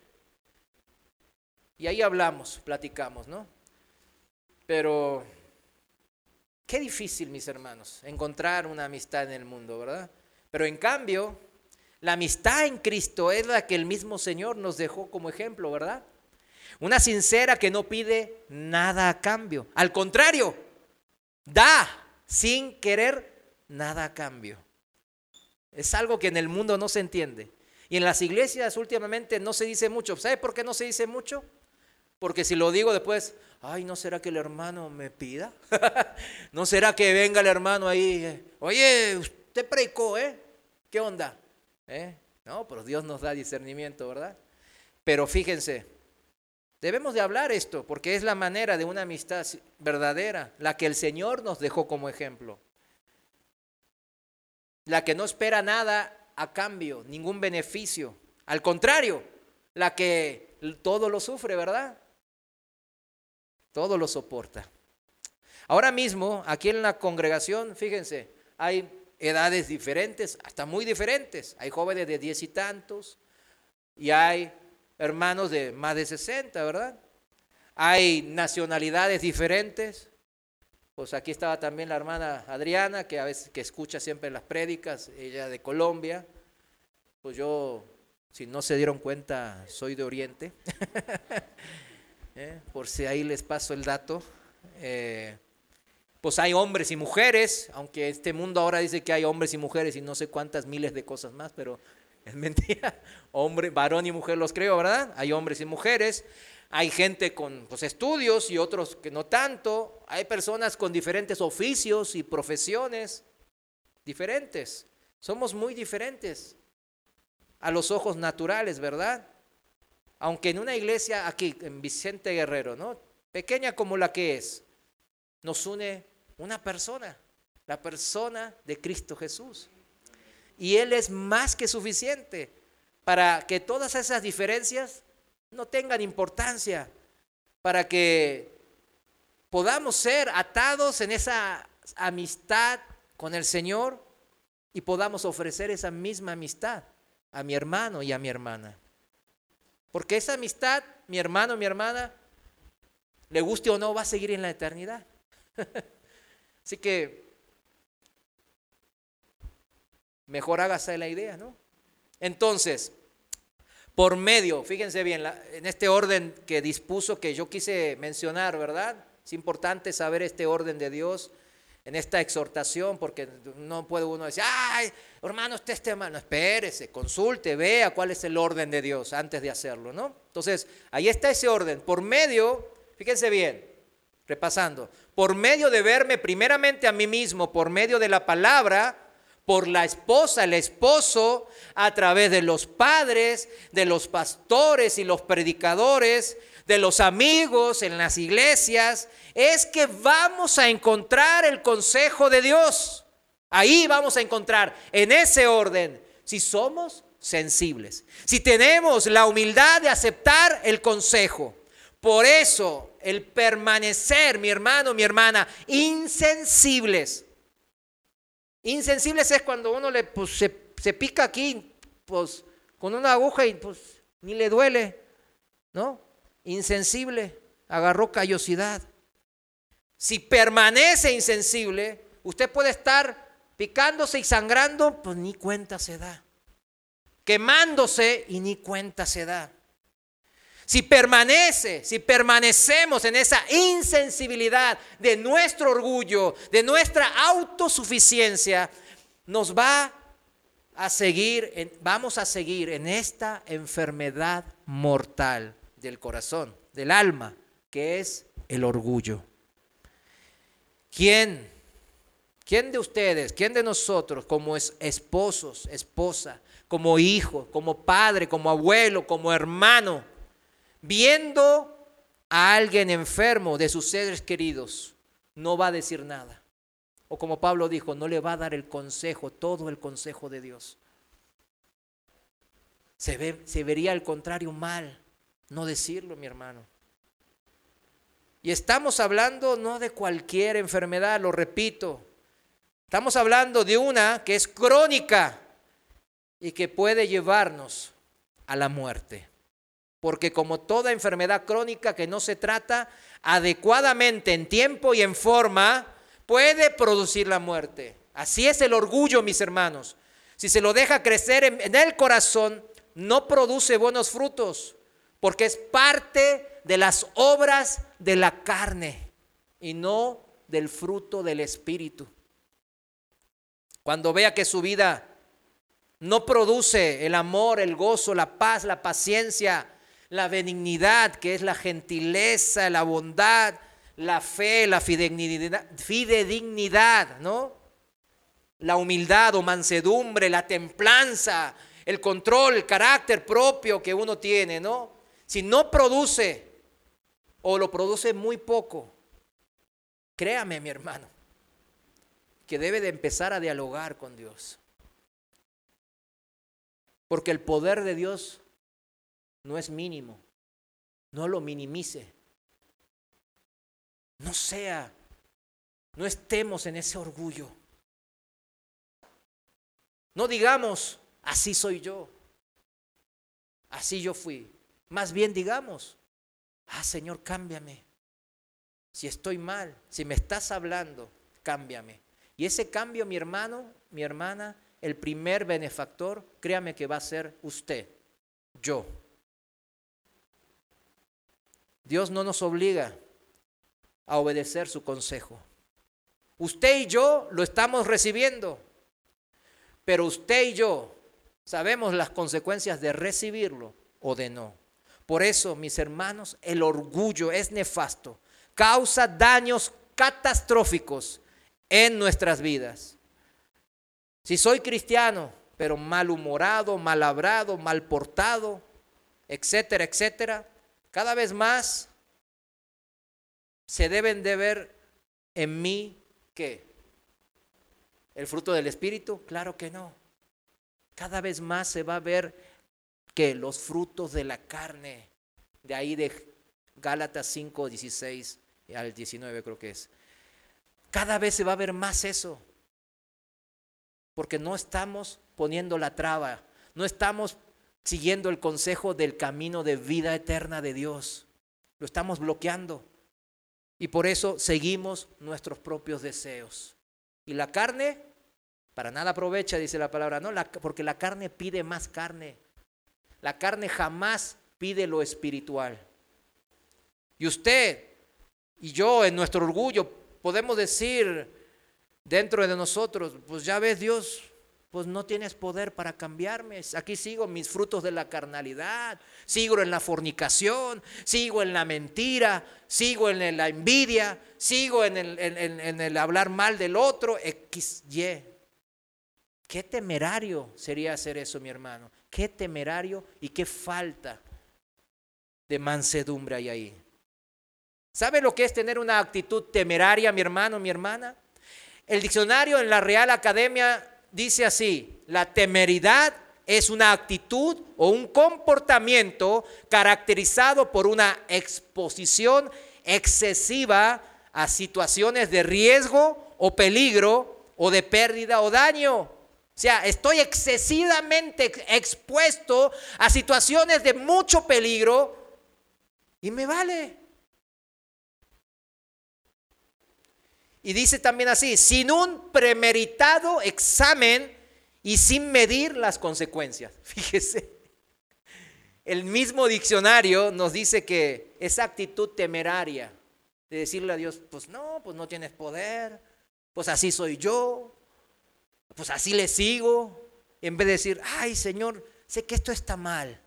A: Y ahí hablamos, platicamos, ¿no? Pero qué difícil, mis hermanos, encontrar una amistad en el mundo, ¿verdad? Pero en cambio, la amistad en Cristo es la que el mismo Señor nos dejó como ejemplo, ¿verdad? Una sincera que no pide nada a cambio. Al contrario, da sin querer nada a cambio. Es algo que en el mundo no se entiende. Y en las iglesias últimamente no se dice mucho. ¿Sabe por qué no se dice mucho? Porque si lo digo después, ay, ¿no será que el hermano me pida? ¿No será que venga el hermano ahí? Oye, usted predicó, ¿eh? ¿Qué onda? ¿Eh? No, pero Dios nos da discernimiento, ¿verdad? Pero fíjense, debemos de hablar esto, porque es la manera de una amistad verdadera, la que el Señor nos dejó como ejemplo. La que no espera nada a cambio, ningún beneficio. Al contrario, la que todo lo sufre, ¿verdad? Todo lo soporta. Ahora mismo, aquí en la congregación, fíjense, hay edades diferentes, hasta muy diferentes. Hay jóvenes de diez y tantos y hay hermanos de más de sesenta, ¿verdad? Hay nacionalidades diferentes. Pues aquí estaba también la hermana Adriana, que a veces que escucha siempre las prédicas, ella de Colombia. Pues yo Si no se dieron cuenta, soy de Oriente. ¿Eh? Por si ahí les paso el dato. Eh, pues hay hombres y mujeres, aunque este mundo ahora dice que hay hombres y mujeres y no sé cuántas miles de cosas más, pero es mentira. Hombre, varón y mujer los creo, ¿verdad? Hay hombres y mujeres. Hay gente con pues, estudios y otros que no tanto. Hay personas con diferentes oficios y profesiones diferentes. Somos muy diferentes a los ojos naturales, ¿verdad? Aunque en una iglesia aquí, en Vicente Guerrero, ¿no? Pequeña como la que es, nos une una persona, la persona de Cristo Jesús. Y Él es más que suficiente para que todas esas diferencias no tengan importancia, para que podamos ser atados en esa amistad con el Señor y podamos ofrecer esa misma amistad a mi hermano y a mi hermana. Porque esa amistad, mi hermano, mi hermana, le guste o no, va a seguir en la eternidad. Así que mejor hágase la idea, ¿no? Entonces, por medio, fíjense bien, la, en este orden que dispuso, que yo quise mencionar, ¿verdad? Es importante saber este orden de Dios en esta exhortación, porque no puede uno decir, ay, hermano, usted este hermano, espérese, consulte, vea cuál es el orden de Dios antes de hacerlo, ¿no? Entonces, ahí está ese orden, por medio, fíjense bien, repasando, por medio de verme primeramente a mí mismo, por medio de la palabra, por la esposa, el esposo, a través de los padres, de los pastores y los predicadores, de los amigos en las iglesias, es que vamos a encontrar el consejo de Dios. Ahí vamos a encontrar, en ese orden, si somos sensibles, si tenemos la humildad de aceptar el consejo. Por eso, el permanecer, mi hermano, mi hermana, insensibles. Insensibles es cuando uno le, pues, se, se pica aquí, pues, con una aguja y pues ni le duele, ¿no? Insensible, agarró callosidad. Si permanece insensible, usted puede estar picándose y sangrando, pues ni cuenta se da. Quemándose y ni cuenta se da. Si permanece, si permanecemos en esa insensibilidad de nuestro orgullo, de nuestra autosuficiencia, nos va a seguir, en, vamos a seguir en esta enfermedad mortal del corazón, del alma, que es el orgullo. ¿Quién? ¿Quién de ustedes, quién de nosotros, como es esposos, esposa, como hijo, como padre, como abuelo, como hermano, viendo a alguien enfermo de sus seres queridos, no va a decir nada? O como Pablo dijo, no le va a dar el consejo, todo el consejo de Dios. Se, ve, se vería al contrario mal no decirlo, mi hermano. Y estamos hablando no de cualquier enfermedad, lo repito. Estamos hablando de una que es crónica y que puede llevarnos a la muerte. Porque como toda enfermedad crónica que no se trata adecuadamente en tiempo y en forma, puede producir la muerte. Así es el orgullo, mis hermanos. Si se lo deja crecer en, en el corazón, no produce buenos frutos, porque es parte de las obras de la carne y no del fruto del Espíritu. Cuando vea que su vida no produce el amor, el gozo, la paz, la paciencia, la benignidad, que es la gentileza, la bondad, la fe, la fidedignidad, fidedignidad, ¿no? La humildad o mansedumbre, la templanza, el control, el carácter propio que uno tiene, ¿no? Si no produce o lo produce muy poco, créame, mi hermano, que debe de empezar a dialogar con Dios. Porque el poder de Dios no es mínimo. No lo minimice. No sea, no estemos en ese orgullo. No digamos, así soy yo. Así yo fui. Más bien digamos, ah, Señor, cámbiame. Si estoy mal, si me estás hablando, cámbiame. Y ese cambio, mi hermano, mi hermana, el primer benefactor, créame que va a ser usted. yo. Dios no nos obliga a obedecer su consejo. Usted y yo lo estamos recibiendo, pero usted y yo sabemos las consecuencias de recibirlo o de no. Por eso, mis hermanos, el orgullo es nefasto, causa daños catastróficos en nuestras vidas. Si soy cristiano, pero malhumorado, mal hablado, mal portado, etcétera, etcétera, cada vez más se deben de ver en mí, ¿qué? ¿El fruto del Espíritu? Claro que no. Cada vez más se va a ver que los frutos de la carne, de ahí de Gálatas cinco, dieciséis al diecinueve creo que es. Cada vez se va a ver más eso, porque no estamos poniendo la traba, no estamos siguiendo el consejo del camino de vida eterna de Dios, lo estamos bloqueando y por eso seguimos nuestros propios deseos. Y la carne para nada aprovecha, dice la palabra, no, la, porque la carne pide más carne. La carne jamás pide lo espiritual. Y usted y yo en nuestro orgullo podemos decir dentro de nosotros, pues ya ves Dios, pues no tienes poder para cambiarme. Aquí sigo mis frutos de la carnalidad, sigo en la fornicación, sigo en la mentira, sigo en la envidia, sigo en el, en, en el hablar mal del otro, equis ye. Qué temerario sería hacer eso, mi hermano. Qué temerario y qué falta de mansedumbre hay ahí. ¿Sabe lo que es tener una actitud temeraria, mi hermano, mi hermana? El diccionario en la Real Academia dice así: la temeridad es una actitud o un comportamiento caracterizado por una exposición excesiva a situaciones de riesgo o peligro o de pérdida o daño. O sea, estoy excesivamente expuesto a situaciones de mucho peligro y me vale. Y dice también así, sin un premeditado examen y sin medir las consecuencias. Fíjese, el mismo diccionario nos dice que esa actitud temeraria de decirle a Dios, pues no, pues no tienes poder, pues así soy yo, pues así le sigo, en vez de decir, ay Señor, sé que esto está mal,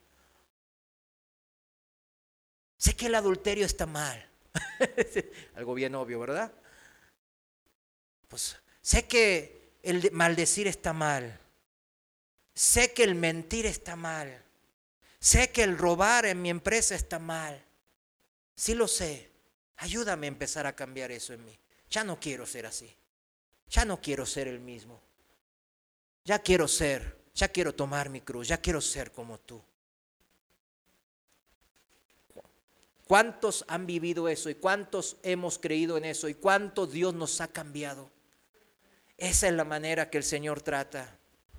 A: sé que el adulterio está mal, algo bien obvio, ¿verdad? Pues sé que el maldecir está mal, sé que el mentir está mal, sé que el robar en mi empresa está mal, sí lo sé, ayúdame a empezar a cambiar eso en mí. Ya no quiero ser así, ya no quiero ser el mismo, ya quiero ser, ya quiero tomar mi cruz, ya quiero ser como tú. ¿Cuántos han vivido eso y cuántos hemos creído en eso y cuánto Dios nos ha cambiado? Esa es la manera que el Señor trata.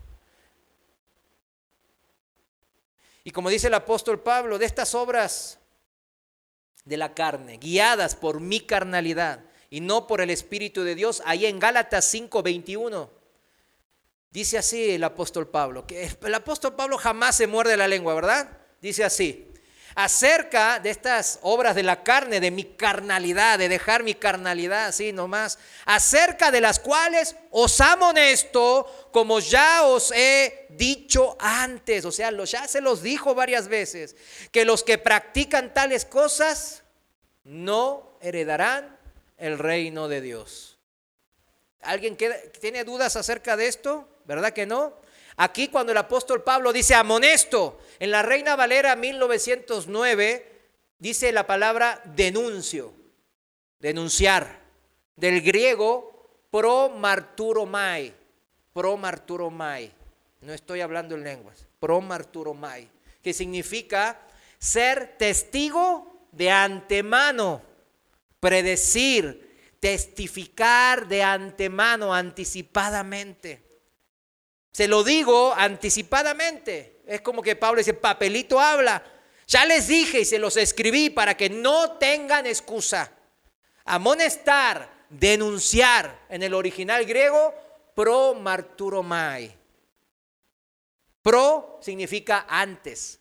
A: Y como dice el apóstol Pablo, de estas obras de la carne, guiadas por mi carnalidad y no por el Espíritu de Dios, ahí en Gálatas cinco veintiuno, dice así el apóstol Pablo, que el apóstol Pablo jamás se muerde la lengua, ¿verdad? Dice así: acerca de estas obras de la carne, de mi carnalidad, de dejar mi carnalidad así nomás, acerca de las cuales os amonesto, como ya os he dicho antes, o sea, ya se los dijo varias veces, que los que practican tales cosas no heredarán el reino de Dios. ¿Alguien tiene dudas acerca de esto? ¿Verdad que no? Aquí cuando el apóstol Pablo dice amonesto, en la Reina Valera mil novecientos nueve dice la palabra denuncio, denunciar, del griego promarturomai, promarturomai, no estoy hablando en lenguas, promarturomai, que significa ser testigo de antemano, predecir, testificar de antemano, anticipadamente. Se lo digo anticipadamente. Es como que Pablo dice, papelito habla. Ya les dije y se los escribí para que no tengan excusa. Amonestar, denunciar, en el original griego, promarturomai. Pro significa antes.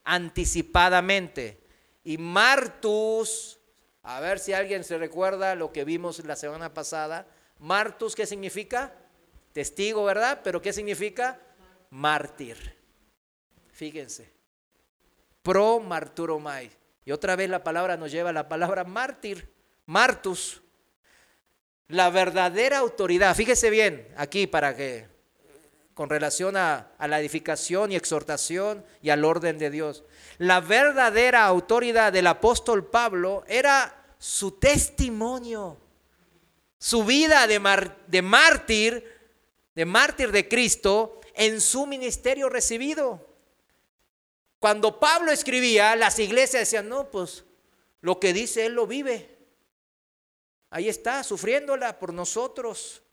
A: anticipadamente. Y martus, a ver si alguien se recuerda lo que vimos la semana pasada. Martus, ¿qué significa? Testigo, ¿verdad? Pero ¿qué significa? Mártir. Fíjense. Pro marturomai. Y otra vez la palabra nos lleva a la palabra mártir. Martus. La verdadera autoridad. Fíjese bien aquí para que, con relación a, a la edificación y exhortación y al orden de Dios. La verdadera autoridad del apóstol Pablo era su testimonio, su vida de, mar, de mártir, de mártir de Cristo en su ministerio recibido. Cuando Pablo escribía, las iglesias decían, no, pues lo que dice él lo vive. Ahí está, sufriéndola por nosotros.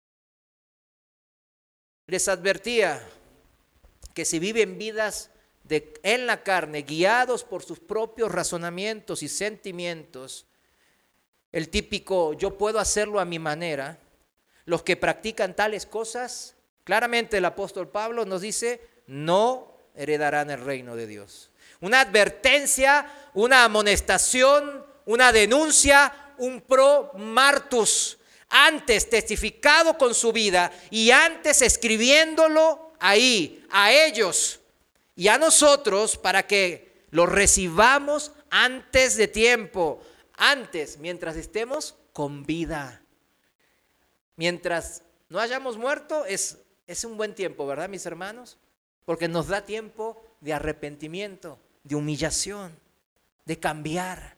A: Les advertía que si viven vidas de, en la carne, guiados por sus propios razonamientos y sentimientos, el típico yo puedo hacerlo a mi manera, los que practican tales cosas, claramente el apóstol Pablo nos dice, no heredarán el reino de Dios. Una advertencia, una amonestación, una denuncia, un pro martus, antes testificado con su vida y antes escribiéndolo ahí, a ellos y a nosotros para que lo recibamos antes de tiempo, antes, mientras estemos con vida. Mientras no hayamos muerto es, es un buen tiempo, ¿verdad, mis hermanos? Porque nos da tiempo de arrepentimiento, de humillación, de cambiar,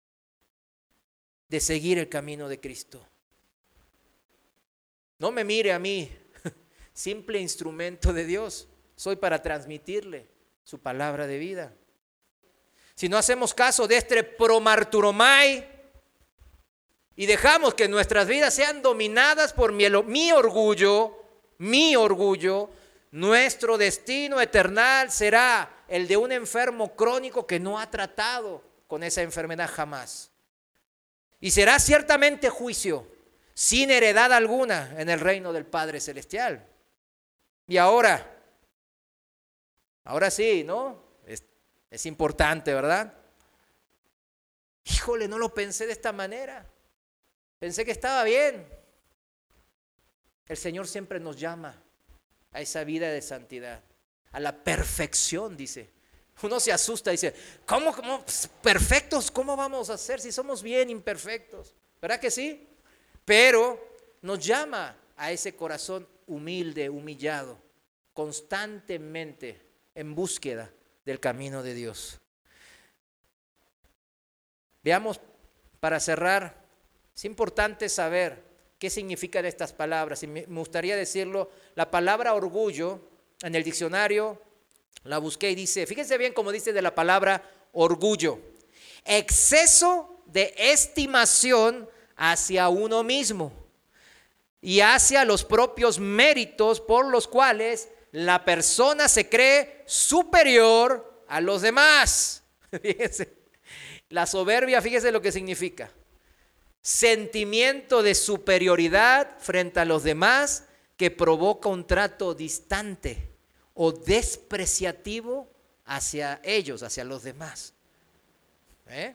A: de seguir el camino de Cristo. No me mire a mí, simple instrumento de Dios. Soy para transmitirle su palabra de vida. Si no hacemos caso de este promarturomai y dejamos que nuestras vidas sean dominadas por mi, mi orgullo, mi orgullo, nuestro destino eternal será el de un enfermo crónico que no ha tratado con esa enfermedad jamás. Y será ciertamente juicio, sin heredad alguna en el reino del Padre Celestial. Y ahora, ahora sí, ¿no? Es, es importante, ¿verdad? Híjole, no lo pensé de esta manera. Pensé que estaba bien. El Señor siempre nos llama a esa vida de santidad, a la perfección, dice. Uno se asusta y dice, ¿cómo, cómo perfectos? ¿Cómo vamos a ser si somos bien imperfectos? ¿Verdad que sí? Pero nos llama a ese corazón humilde, humillado, constantemente en búsqueda del camino de Dios. Veamos, para cerrar, es importante saber qué significan estas palabras. Y me gustaría decirlo, la palabra orgullo en el diccionario la busqué y dice, fíjense bien cómo dice de la palabra orgullo: exceso de estimación hacia uno mismo y hacia los propios méritos por los cuales la persona se cree superior a los demás. Fíjense, la soberbia, fíjense lo que significa: sentimiento de superioridad frente a los demás que provoca un trato distante o despreciativo hacia ellos, hacia los demás. ¿Eh?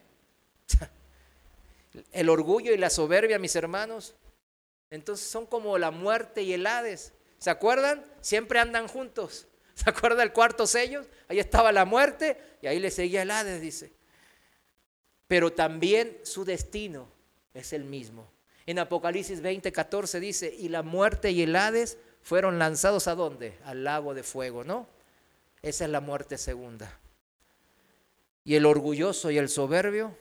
A: El orgullo y la soberbia, mis hermanos, entonces son como la muerte y el Hades. ¿Se acuerdan? Siempre andan juntos. ¿Se acuerda el cuarto sello? Ahí estaba la muerte y ahí le seguía el Hades, dice. Pero también su destino es el mismo. En Apocalipsis veinte, catorce dice, y la muerte y el Hades fueron lanzados ¿a dónde? Al lago de fuego, ¿no? Esa es la muerte segunda. Y el orgulloso y el soberbio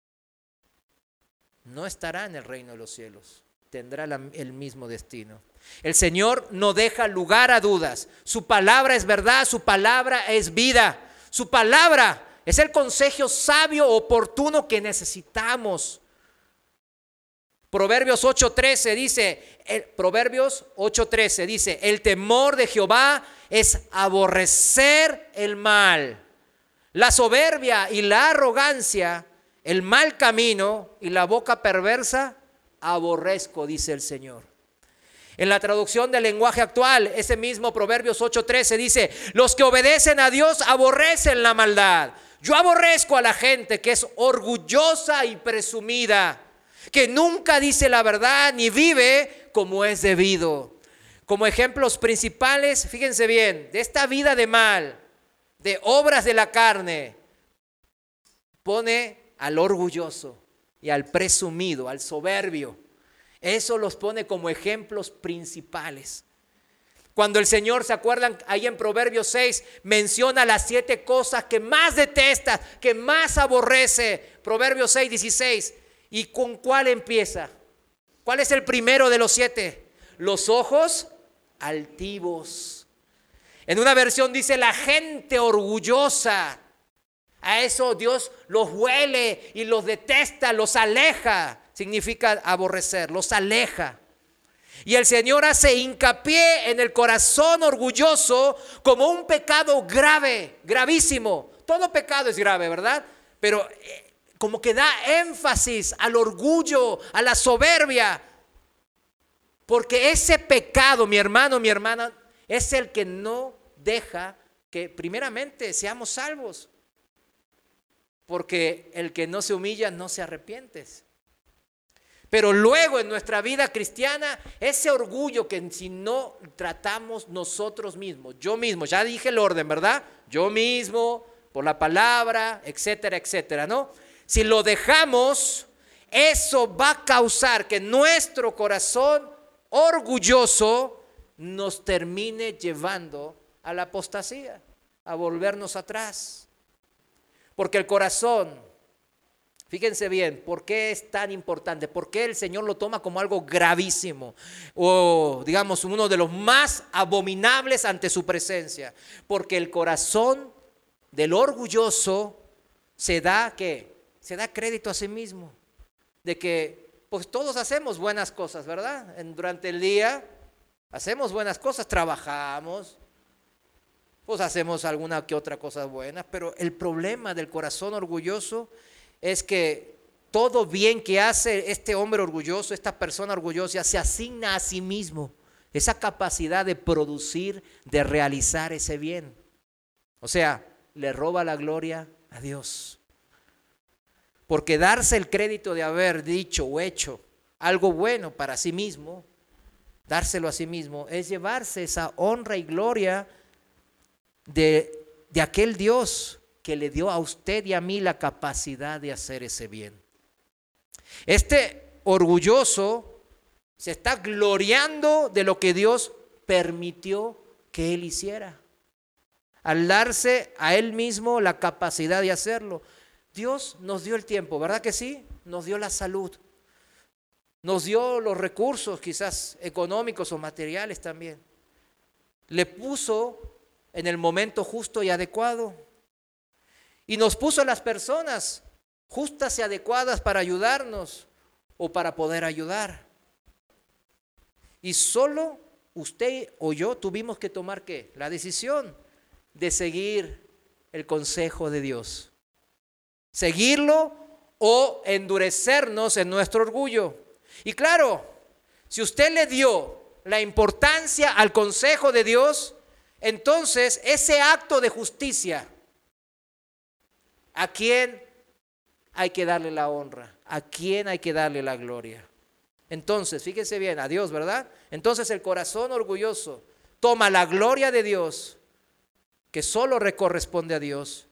A: no estará en el reino de los cielos, tendrá la, el mismo destino. El Señor no deja lugar a dudas. Su palabra es verdad, su palabra es vida. Su palabra es el consejo sabio, oportuno que necesitamos. Proverbios ocho trece dice, el, Proverbios ocho trece dice, el temor de Jehová es aborrecer el mal. La soberbia y la arrogancia, el mal camino y la boca perversa, aborrezco, dice el Señor. En la traducción del lenguaje actual, ese mismo Proverbios ocho trece dice: los que obedecen a Dios aborrecen la maldad. Yo aborrezco a la gente que es orgullosa y presumida, que nunca dice la verdad ni vive como es debido. Como ejemplos principales, fíjense bien, de esta vida de mal, de obras de la carne, pone al orgulloso y al presumido, al soberbio. Eso los pone como ejemplos principales. Cuando el Señor, ¿se acuerdan? Ahí en Proverbios seis menciona las siete cosas que más detesta, que más aborrece. Proverbios seis dieciséis. ¿Y con cuál empieza? ¿Cuál es el primero de los siete? Los ojos altivos. En una versión dice la gente orgullosa. A eso Dios los huele y los detesta, los aleja. Significa aborrecer, los aleja. Y el Señor hace hincapié en el corazón orgulloso como un pecado grave, gravísimo. Todo pecado es grave, ¿verdad? Pero eh, como que da énfasis al orgullo, a la soberbia. Porque ese pecado, mi hermano, mi hermana, es el que no deja que primeramente seamos salvos. Porque el que no se humilla no se arrepiente. Pero luego en nuestra vida cristiana, ese orgullo que si no tratamos nosotros mismos, yo mismo, ya dije el orden, ¿verdad? Yo mismo, por la palabra, etcétera, etcétera, ¿no? Si lo dejamos, eso va a causar que nuestro corazón orgulloso nos termine llevando a la apostasía, a volvernos atrás. Porque el corazón, fíjense bien, ¿por qué es tan importante? ¿Por qué el Señor lo toma como algo gravísimo? O digamos, uno de los más abominables ante su presencia. Porque el corazón del orgulloso se da, ¿qué? Se da crédito a sí mismo. De que, pues todos hacemos buenas cosas, ¿verdad? En, durante el día hacemos buenas cosas, trabajamos, pues hacemos alguna que otra cosa buena. Pero el problema del corazón orgulloso es que todo bien que hace este hombre orgulloso, esta persona orgullosa, se asigna a sí mismo esa capacidad de producir, de realizar ese bien. O sea, le roba la gloria a Dios. Porque darse el crédito de haber dicho o hecho algo bueno para sí mismo, dárselo a sí mismo, es llevarse esa honra y gloria de, de aquel Dios que le dio a usted y a mí la capacidad de hacer ese bien. Este orgulloso se está gloriando de lo que Dios permitió que él hiciera, al darse a él mismo la capacidad de hacerlo. Dios nos dio el tiempo, ¿verdad que sí? Nos dio la salud, nos dio los recursos quizás económicos o materiales también. Le puso en el momento justo y adecuado. Y nos puso las personas justas y adecuadas para ayudarnos o para poder ayudar. Y solo usted o yo tuvimos que tomar ¿qué? La decisión de seguir el consejo de Dios. Seguirlo o endurecernos en nuestro orgullo. Y claro, si usted le dio la importancia al consejo de Dios, entonces ese acto de justicia, ¿a quién hay que darle la honra? ¿A quién hay que darle la gloria? Entonces, fíjense bien, a Dios, ¿verdad? Entonces el corazón orgulloso toma la gloria de Dios, que solo le corresponde a Dios.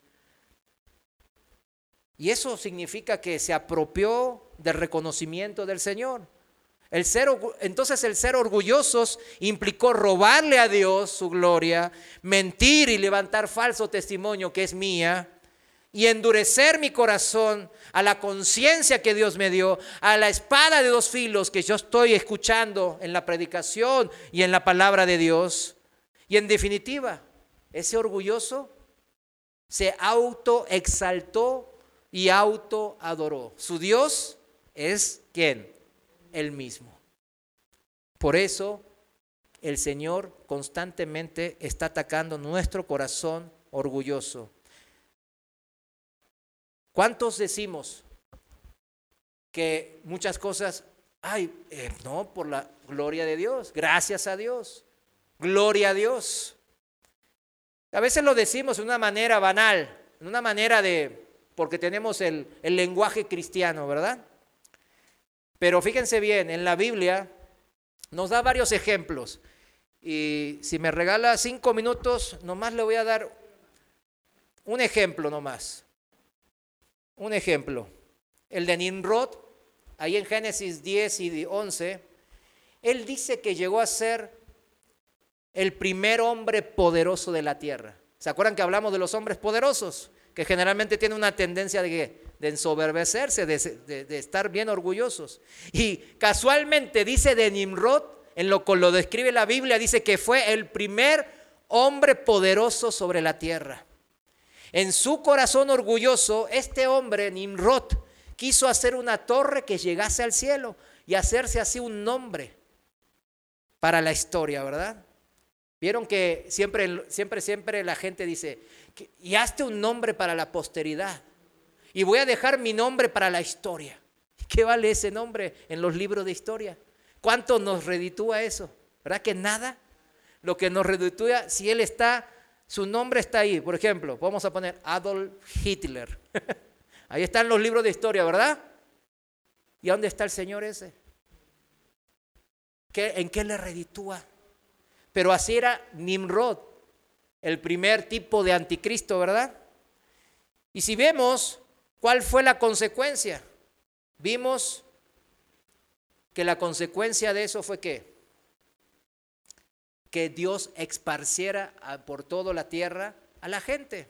A: Y eso significa que se apropió del reconocimiento del Señor. El ser, entonces el ser orgullosos implicó robarle a Dios su gloria, mentir y levantar falso testimonio que es mía, y endurecer mi corazón a la conciencia que Dios me dio, a la espada de dos filos que yo estoy escuchando en la predicación y en la palabra de Dios. Y en definitiva, ese orgulloso se autoexaltó y autoadoró. Su Dios es ¿quién? Él mismo. Por eso el Señor constantemente está atacando nuestro corazón orgulloso. ¿Cuántos decimos que muchas cosas Ay, eh, no, por la gloria de Dios, gracias a Dios, gloria a Dios. A veces lo decimos de una manera banal, de una manera de, porque tenemos el, el lenguaje cristiano, ¿verdad? Pero fíjense bien, en la Biblia nos da varios ejemplos. Y si me regala cinco minutos, nomás le voy a dar un ejemplo nomás. Un ejemplo. El de Nimrod, ahí en Génesis diez y once, él dice que llegó a ser el primer hombre poderoso de la tierra. ¿Se acuerdan que hablamos de los hombres poderosos? Que generalmente tienen una tendencia de, de ensoberbecerse, de, de, de estar bien orgullosos. Y casualmente dice de Nimrod, en lo que lo describe la Biblia, dice que fue el primer hombre poderoso sobre la tierra. En su corazón orgulloso, este hombre, Nimrod, quiso hacer una torre que llegase al cielo y hacerse así un nombre para la historia, ¿verdad? Vieron que siempre, siempre, siempre la gente dice, y hazte un nombre para la posteridad, y voy a dejar mi nombre para la historia. ¿Qué vale ese nombre en los libros de historia? ¿Cuánto nos reditúa eso? ¿Verdad que nada? Lo que nos reditúa, si él está, su nombre está ahí. Por ejemplo, vamos a poner Adolf Hitler. Ahí están los libros de historia, ¿verdad? ¿Y dónde está el señor ese? ¿Qué, ¿En qué le reditúa? Pero así era Nimrod, el primer tipo de anticristo, ¿verdad? Y si vemos cuál fue la consecuencia, vimos que la consecuencia de eso fue ¿qué? Que Dios esparciera por toda la tierra a la gente.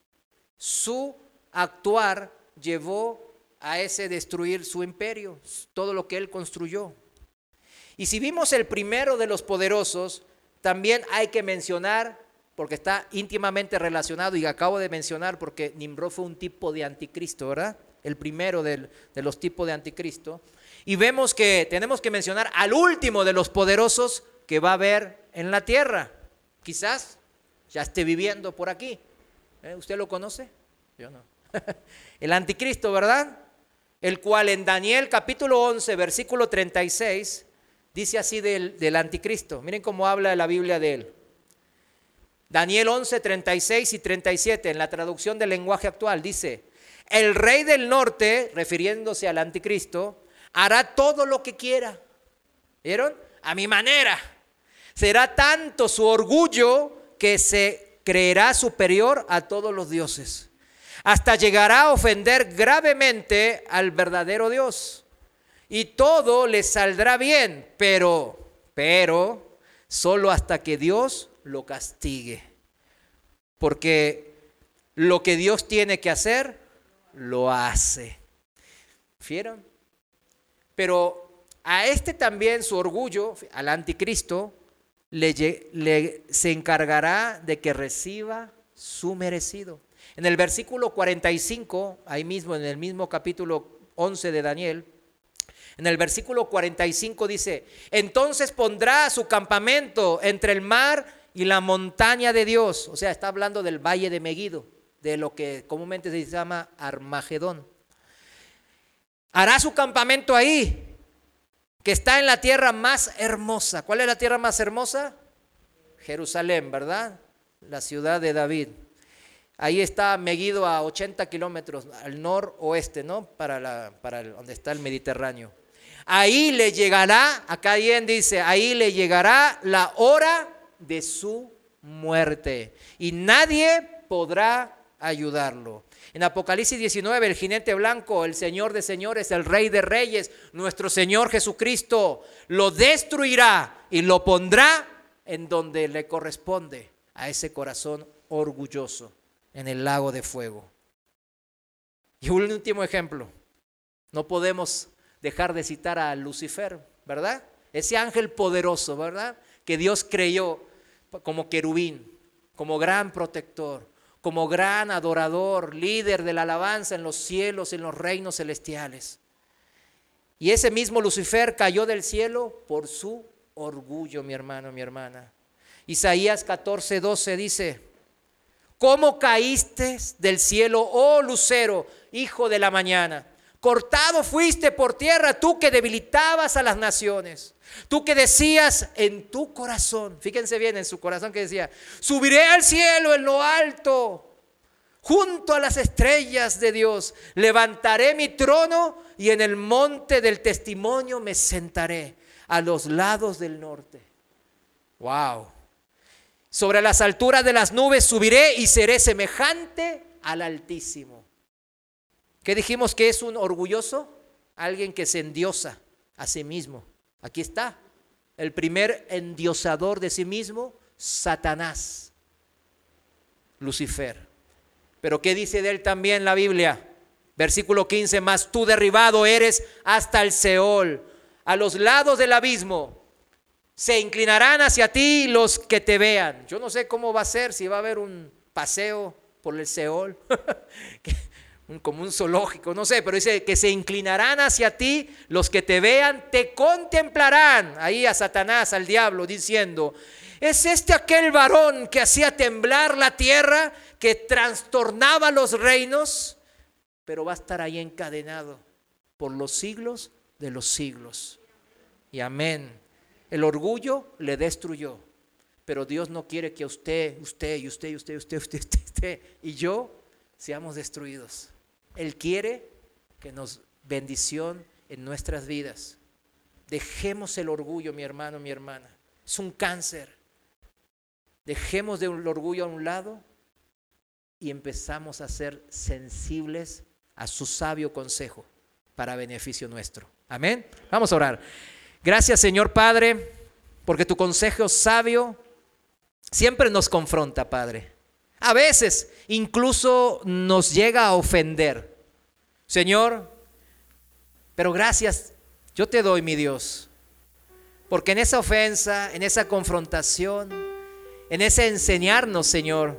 A: Su actuar llevó a ese destruir su imperio, todo lo que él construyó. Y si vimos el primero de los poderosos, también hay que mencionar, porque está íntimamente relacionado, y acabo de mencionar porque Nimrod fue un tipo de anticristo, ¿verdad? El primero de, de los tipos de anticristo. Y vemos que tenemos que mencionar al último de los poderosos que va a haber en la tierra. Quizás ya esté viviendo por aquí. ¿Eh? ¿Usted lo conoce? Yo no. El anticristo, ¿verdad? El cual en Daniel capítulo once, versículo treinta y seis, dice así del, del anticristo. Miren cómo habla la Biblia de él. Daniel once, treinta y seis y treinta y siete, en la traducción del lenguaje actual, dice: el rey del norte, refiriéndose al anticristo, hará todo lo que quiera. ¿Vieron? A mi manera. Será tanto su orgullo que se creerá superior a todos los dioses. Hasta llegará a ofender gravemente al verdadero Dios. Y todo le saldrá bien, pero, pero, solo hasta que Dios lo castigue. Porque lo que Dios tiene que hacer, lo hace. ¿Vieron? Pero a este también su orgullo, al anticristo, le, le, se encargará de que reciba su merecido. En el versículo cuarenta y cinco, ahí mismo, en el mismo capítulo once de Daniel, en el versículo cuarenta y cinco dice: entonces pondrá su campamento entre el mar y la montaña de Dios. O sea, está hablando del valle de Megido, de lo que comúnmente se llama Armagedón. Hará su campamento ahí, que está en la tierra más hermosa. ¿Cuál es la tierra más hermosa? Jerusalén, ¿verdad? La ciudad de David. Ahí está Megido a ochenta kilómetros al noroeste, ¿no? Para, la, para el, donde está el Mediterráneo. Ahí le llegará, acá bien dice, ahí le llegará la hora de su muerte y nadie podrá ayudarlo. En Apocalipsis diecinueve, el jinete blanco, el Señor de señores, el Rey de reyes, nuestro Señor Jesucristo, lo destruirá y lo pondrá en donde le corresponde, a ese corazón orgulloso, en el lago de fuego. Y un último ejemplo, no podemos dejar de citar a Lucifer, ¿verdad? Ese ángel poderoso, ¿verdad? Que Dios creyó como querubín, como gran protector, como gran adorador, líder de la alabanza en los cielos, en los reinos celestiales. Y ese mismo Lucifer cayó del cielo por su orgullo, mi hermano, mi hermana. Isaías catorce, doce dice: ¿cómo caíste del cielo, oh lucero, hijo de la mañana? Cortado fuiste por tierra, tú que debilitabas a las naciones. Tú que decías en tu corazón, fíjense bien en su corazón que decía, subiré al cielo en lo alto, junto a las estrellas de Dios. Levantaré mi trono y en el monte del testimonio me sentaré a los lados del norte. Wow. Sobre las alturas de las nubes subiré y seré semejante al Altísimo. ¿Qué dijimos que es un orgulloso? Alguien que se endiosa a sí mismo. Aquí está, el primer endiosador de sí mismo, Satanás, Lucifer. Pero ¿qué dice de él también la Biblia? Versículo quince, mas tú derribado eres hasta el Seol, a los lados del abismo. Se inclinarán hacia ti los que te vean. Yo no sé cómo va a ser, si va a haber un paseo por el Seol. Como un zoológico, no sé, pero dice que se inclinarán hacia ti los que te vean, te contemplarán. Ahí a Satanás, al diablo, diciendo, ¿es este aquel varón que hacía temblar la tierra, que trastornaba los reinos? Pero va a estar ahí encadenado por los siglos de los siglos. Y amén. El orgullo le destruyó, pero Dios no quiere que usted, usted y usted y usted, usted, usted, usted, usted y yo seamos destruidos. Él quiere que nos bendición en nuestras vidas. Dejemos el orgullo, mi hermano, mi hermana. Es un cáncer. Dejemos el orgullo a un lado y empezamos a ser sensibles a su sabio consejo para beneficio nuestro. Amén. Vamos a orar. Gracias, Señor Padre, porque tu consejo sabio siempre nos confronta, Padre. A veces incluso nos llega a ofender, Señor, pero gracias yo te doy, mi Dios, porque en esa ofensa, en esa confrontación, en ese enseñarnos, Señor,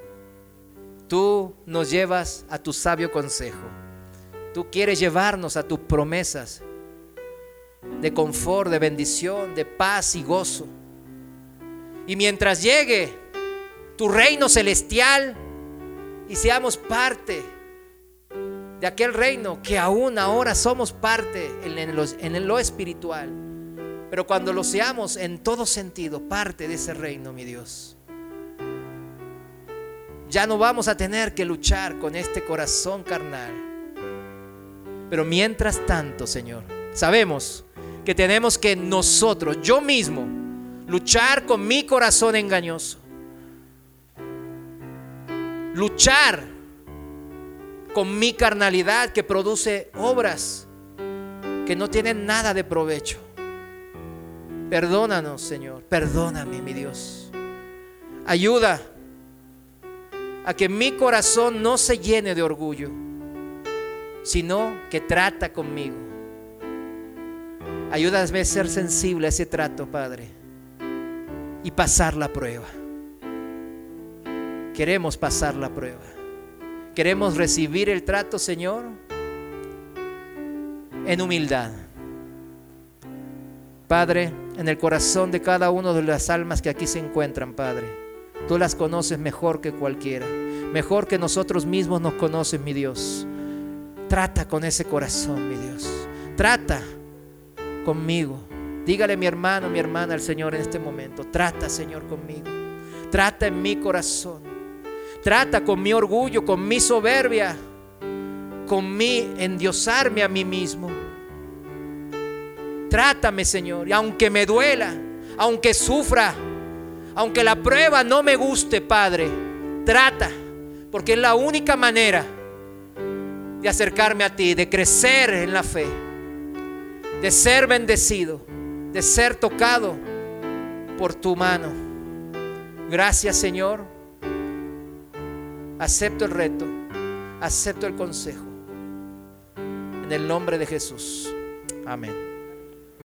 A: tú nos llevas a tu sabio consejo. Tú quieres llevarnos a tus promesas de confort, de bendición, de paz y gozo. Y mientras llegue tu reino celestial y seamos parte de aquel reino que aún ahora somos parte en lo, en lo espiritual, pero cuando lo seamos en todo sentido parte de ese reino, mi Dios, ya no vamos a tener que luchar con este corazón carnal. Pero mientras tanto, Señor, sabemos que tenemos que nosotros, yo mismo, luchar con mi corazón engañoso. Luchar con mi carnalidad que produce obras que no tienen nada de provecho. Perdónanos, Señor, perdóname, mi Dios. Ayuda a que mi corazón no se llene de orgullo, sino que trata conmigo. Ayúdame a ser sensible a ese trato, Padre, y pasar la prueba. Queremos pasar la prueba. Queremos recibir el trato, Señor, en humildad. Padre, en el corazón de cada una de las almas que aquí se encuentran, Padre, tú las conoces mejor que cualquiera, mejor que nosotros mismos nos conoces, mi Dios. Trata con ese corazón, mi Dios. Trata conmigo. Dígale, mi hermano, mi hermana, al Señor en este momento. Trata, Señor, conmigo. Trata en mi corazón. Trata con mi orgullo, con mi soberbia, con mi endiosarme a mí mismo. Trátame, Señor, y aunque me duela, aunque sufra, aunque la prueba no me guste, Padre, trata, porque es la única manera de acercarme a ti, de crecer en la fe, de ser bendecido, de ser tocado por tu mano. Gracias, Señor. Acepto el reto, acepto el consejo. En el nombre de Jesús. Amén.